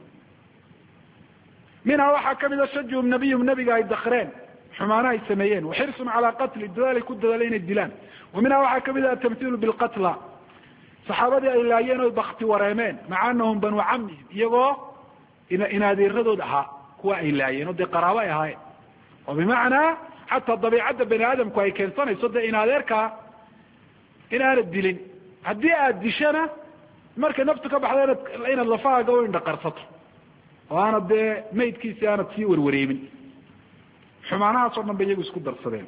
minhaa waxaa kamid a shajhum nabiyum nabiga ay dakreen xumaana ay sameeyeen waxirsun calaa qatli dadaal ay ku dadaaleen inay dilaan wa minhaa waxaa kamid a atamthiilu bilqatla saxaabadii ay laayeen oy bakti wareemeen maca anahum banu camihim iyagoo inadeeradood ahaa kuwa ay laayeen oo dee qaraabo ay ahaayeen oo bimacnaa xataa dabiicadda bani aadamku ay keensanayso dee inadeerkaa inaanad dilin haddii aad dishana markay naftu ka baxda inaad lafahaaga u indhaqarsato oo aanad dee maydkiisi aanad sii warwareemin xumaanahaas oo dhan ba iyagu isku darsadeen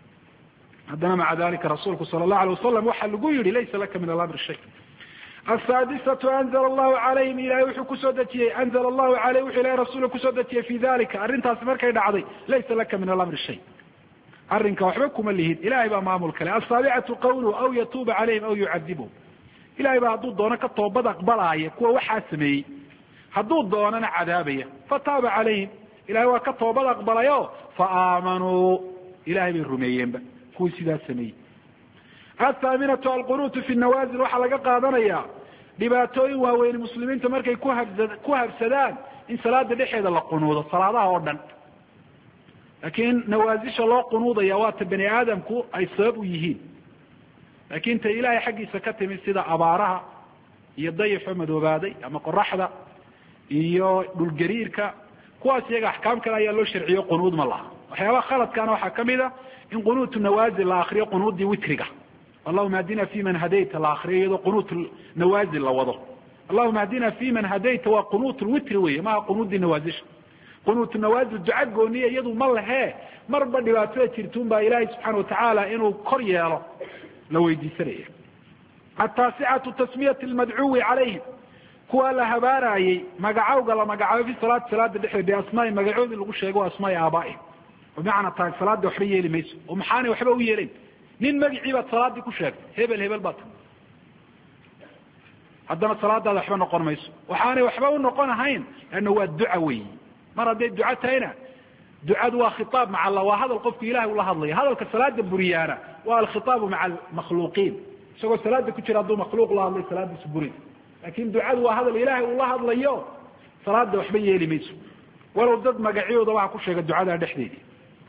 haddana maca dalika rasuulku sala allahu alay wasalam waxaa lagu yihi laysa laka min alamri shay asaadisatu anzala allahu calayhim ilahay wuxuu kusoo dejiyey anzala allahu aleyh wuxuu ilahay rasuulka kusoo dejiyey fi dalika arrintaasi markay dhacday laysa laka min alamri shay arrinka waxba kuma lihid ilahay baa maamul kale asaabicatu qawluhu aw yatuuba calayhim aw yucadibhum ilahay baa hadduu doono ka toobad aqbalaaya kuwa waxaa sameeyey hadduu doonana cadaabaya fataaba calayhim ilahay waa ka toobad aqbalayo faaamanuu ilahay bay rumeeyeenba kuwii sidaas sameeyey athaaminatu alqunuutu fi nawaazil waxaa laga qaadanaya dhibaatooyin waaweyn muslimiinta markay ku habsadaan in salaada dhexeeda la qunuudo salaadaha oo dhan laakiin nawaasisha loo qunuudaya waa ta bani aadamku ay sabab u yihiin laakiin ta ilaahay xaggiisa ka timid sida abaaraha iyo dayixo madoobaaday ama qoraxda iyo dhulgariirka kuwaas iyaga axkaam kale ayaa loo sharciyo qunuud ma laha waxyaabaha khaladkaana waxaa kamid a in qunuutu nawaazil la akriyo qunuudii witriga allahuma hadina fi man hadayta la akriyo iyadoo qunuut nawaazil la wado allahuma hadina fi man hadayta waa qunuut lwitri wey maha qunuudii nawaazisha qunuutu nawaazil duca gooniya iyadu ma lehe marba dhibaatada jirtuun baa ilaahay subxaana watacaala inuu kor yeelo la weydiisanaya ataasicatu tasmiyati lmadcuwi calayhim kuwa la habaarayey magacawga la magacaabo fi salaati salaada dhexdeed biasmaai magacoodii lagu sheego asmaai aabaaihim bimacnaa tahay salaada waxba yeeli mayso oo maxaanay waxba u yeelayn nin magacii baad salaadii ku sheegtay hebel hebel baad tahay haddana salaadaada waxba noqon mayso waxaanay waxba u noqon ahayn leanna waa duca weyi mar hadday duco tahayna ducadu waa khitaab maca allah waa hadal qofku ilahay ula hadlaya hadalka salaada buriyaana waa alkhitaabu maca almakhluuqiin isagoo salaada ku jira hadduu makhluuq la hadlay salaadiisu buri lakin ducadu waa hadal ilahay ula hadlayo salaada waxba yeeli mayso walow dad magacyooda waxa ku sheega ducada dhexdeedii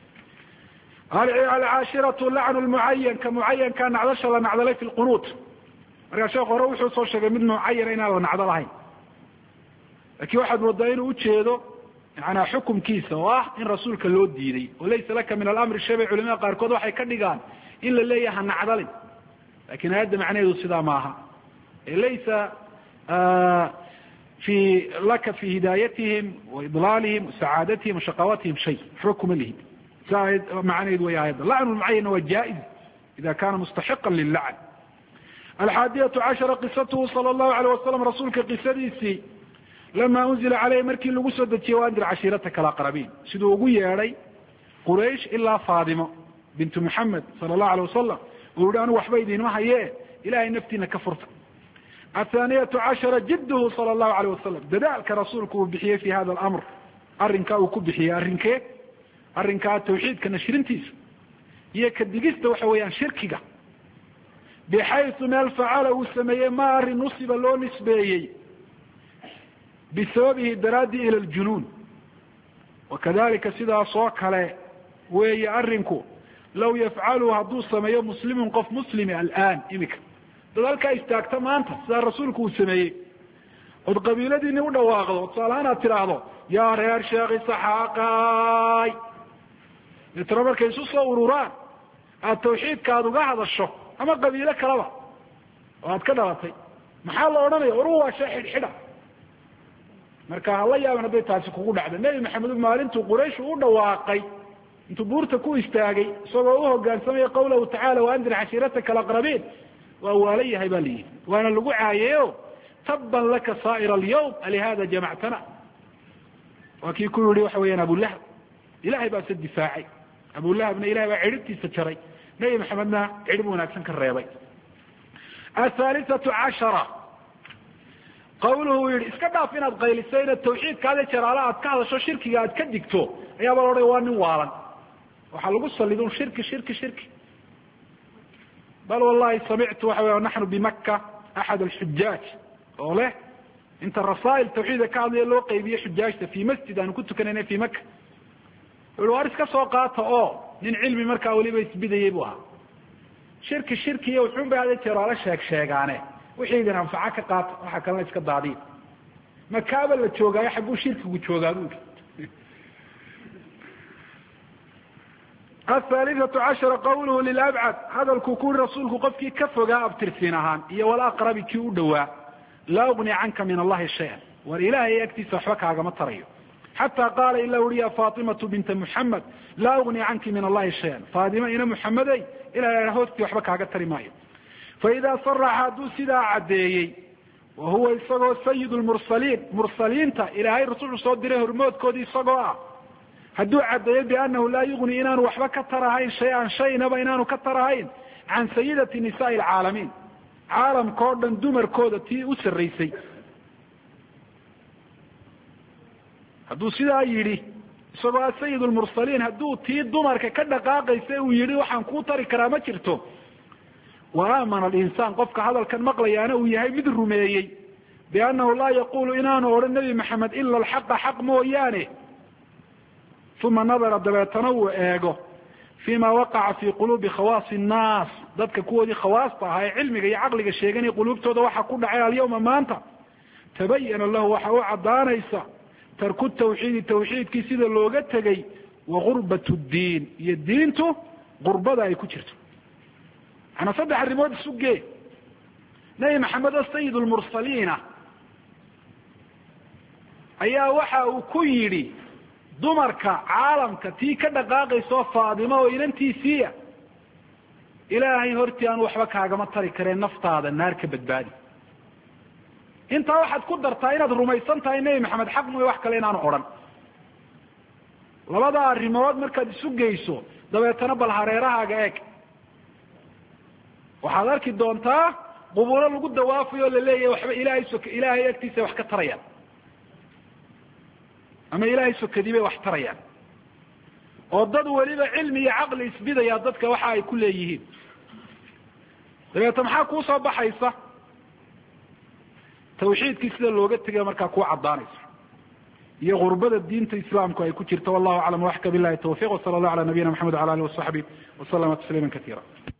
alcaashiratu lacnu lmucayan ka mucayanka nacdasha la nacdalay fi lqunuut markaa sheekh hore wuxuu soo sheegay mid mucayana inaan la nacdo lahayn lakin waxaad moodaa inuu ujeedo manaa xukumkiisa oo ah in rasuulka loo diiday oo laysa laka min alamri shay bay culamada qaarkood waxay ka dhigaan in la leeyaha ha nacdalin lakin aayadda macnaheedu sidaa maaha laysa laka fi hidaayatihim waidlaalihim wasacaadatihm washaqaawatihim shay waxba kuma lihid macnaheedu way aayadda lacnu lmucayana waa jaa-iz ida kana mustaxiqa lilacn. 11 qisatuhu sala allahu alayh wasalam rasuulka qisadiisii lama unzila caleyh markii lagu soo dejiyey waandir cashiirataka alaqrabiin siduu ugu yeedhay quraysh ilaa faadimo bintu muxamed sala allahu alayh wasalam uu yihi anigu waxba idinma haye ilahay naftiina ka furta. 12 jidduhu sala allahu alayh wasalam dadaalka rasuulku uu bixiyey fi hada alamr arrinkaa uu ku bixiyey arrinkee arrinkaa tawxiidka nashrintiisa iyo ka digista waxa weeyaan shirkiga bixaysu meel facala uu sameeyey ma arrin nusiba loo nisbeeyey bisababihi daraadii ila ljunuun wakadalika sidaas oo kale weeye arrinku law yafcalu hadduu sameeyo muslimun qof muslimi alaan imika dad halkaa istaagta maanta sidaa rasuulku uu sameeyey ood qabiiladiini u dhawaaqdo tusaalahaan aad tidhaahdo yaa reer sheekh isaxaaqay mitro markay isu soo ururaan aad tawxiidka aad uga hadasho ama qabiilo kaleba oo aad ka dhalatay maxaa la odhanaya oru waa shee xidhxidha marka hala yaaban hadday taasi kugu dhacda nebi maxamed maalintuu quraysh u dhawaaqay intuu buurta ku istaagay isagoo u hogaansamaya qawlahu tacala waandir cashiirataka alaqrabiin waa waala yahay baa layidhi waana lagu caayeyo taban laka saa'ira alyawm alihada jamactana waa kii ku yihi waxa weeyaan abulahab ilahay baa se difaacay abulahabna ilahay baa cidhibtiisa jaray nebi maxamedna cidhib wanaagsan ka reebay. 13 qawluhu uu yihi iska dhaaf inaad qayliso inaad tawxiidkaada jaraala aad ka hadasho shirkiga aad ka digto ayaaba la odhay waa nin waalan waxaa lagu salido shirki bal wallahi samictu waxa wey naxnu bimaka axad alxujaaj oo leh inta rasaa'il tawxiidka ka hadlaya loo qaybiye xujaajta fi masjid aanu ku tukanayna fi maka ui war iska soo qaata oo nin cilmi markaa weliba isbidayey buu ahaa shirki iyo wuxuun bay hada jeraalo sheegaane wixii idin anfaca ka qaata waxa kalena iska daadiya makaaba la joogaayo xagguu shirkigu joogaa bu i 13 qawluhu lilabcad hadalku ku yiri rasuulku qofkii ka fogaa abtirsiin ahaan iyo walaqrabi kii u dhowaa laa ugni canka min allahi shay-an war ilaahay agtiisa waxba kaagama tarayo xataa qaala ila uri ya fatimatu binta muxamed laa ugni canki min allahi shay-an faatima ina muxamedey ilahay hoostii waxba kaaga tari maayo faidaa saraxa hadduu sidaa caddeeyey wa huwa isagoo sayid lmursaliin mursaliinta ilaahay rasuulku soo diray hormoodkoodii isagoo ah hadduu caddeeyo biannahu laa yugni inaanu waxba ka tarahayn shay-an shaynaba inaanu ka tarahayn can sayidati nisaai alcaalamiin caalamka oo dhan dumarkooda tii u sarraysay hadduu sidaa yidhi isagoo ah sayid lmursaliin hadduu tii dumarka ka dhaqaaqaysa uu yidhi waxaan kuu tari karaa ma jirto wa aamana alinsaan qofka hadalkan maqlayaana uu yahay mid rumeeyey biannahu laa yaqulu inaanu odhan nebi maxamed ila alxaqa xaq mooyaane uma nadara dabeetana uu eego fima waqaca fi quluubi khawaasi nnaas dadka kuwoodii khawaasta ahaa ee cilmiga iyo caqliga sheeganaya quluubtooda waxa ku dhacay alyawma maanta tabayana lahu waxa u caddaanaysa tarku tawxiidi tawxiidkii sida looga tegey wa gurbat ddiin iyo diintu gurbada ay ku jirto manaa 3 arrimood isugee nebi maxamed oo sayid lmursaliina ayaa waxa uu ku yidhi dumarka caalamka tii ka dhaqaaqaysoo faadimo oo inantiisiiya ilaahay hortii aan waxba kaagama tari kareen naftaada naar ka badbaadi intaa waxaad ku dartaa inaad rumaysan tahay nebi maxamed xaq mooy wax kale inaanu odhan labada arrimood markaad isu geyso dabeetana bal hareerahaaga eeg waxaad arki doontaa qubuuro lagu dawaafayo o laleeyahay waxba ilaahay agtiisa wax ka tarayaan ama ilaahay sokadii bay wax tarayaan oo dad weliba cilmi iyo caqli isbidaya dadka waxa ay ku leeyihiin dabeeta maxaa kuu soo baxaysa tawxiidkii sida looga tegay markaa kuu caddaanaysa iyo gurbada diinta islaamku ay ku jirto wallahu aclam waxka billahi tawfiq wasala allahu ala nabiyina maxamed wala alihi wasaxbi wasalama tasliima katiira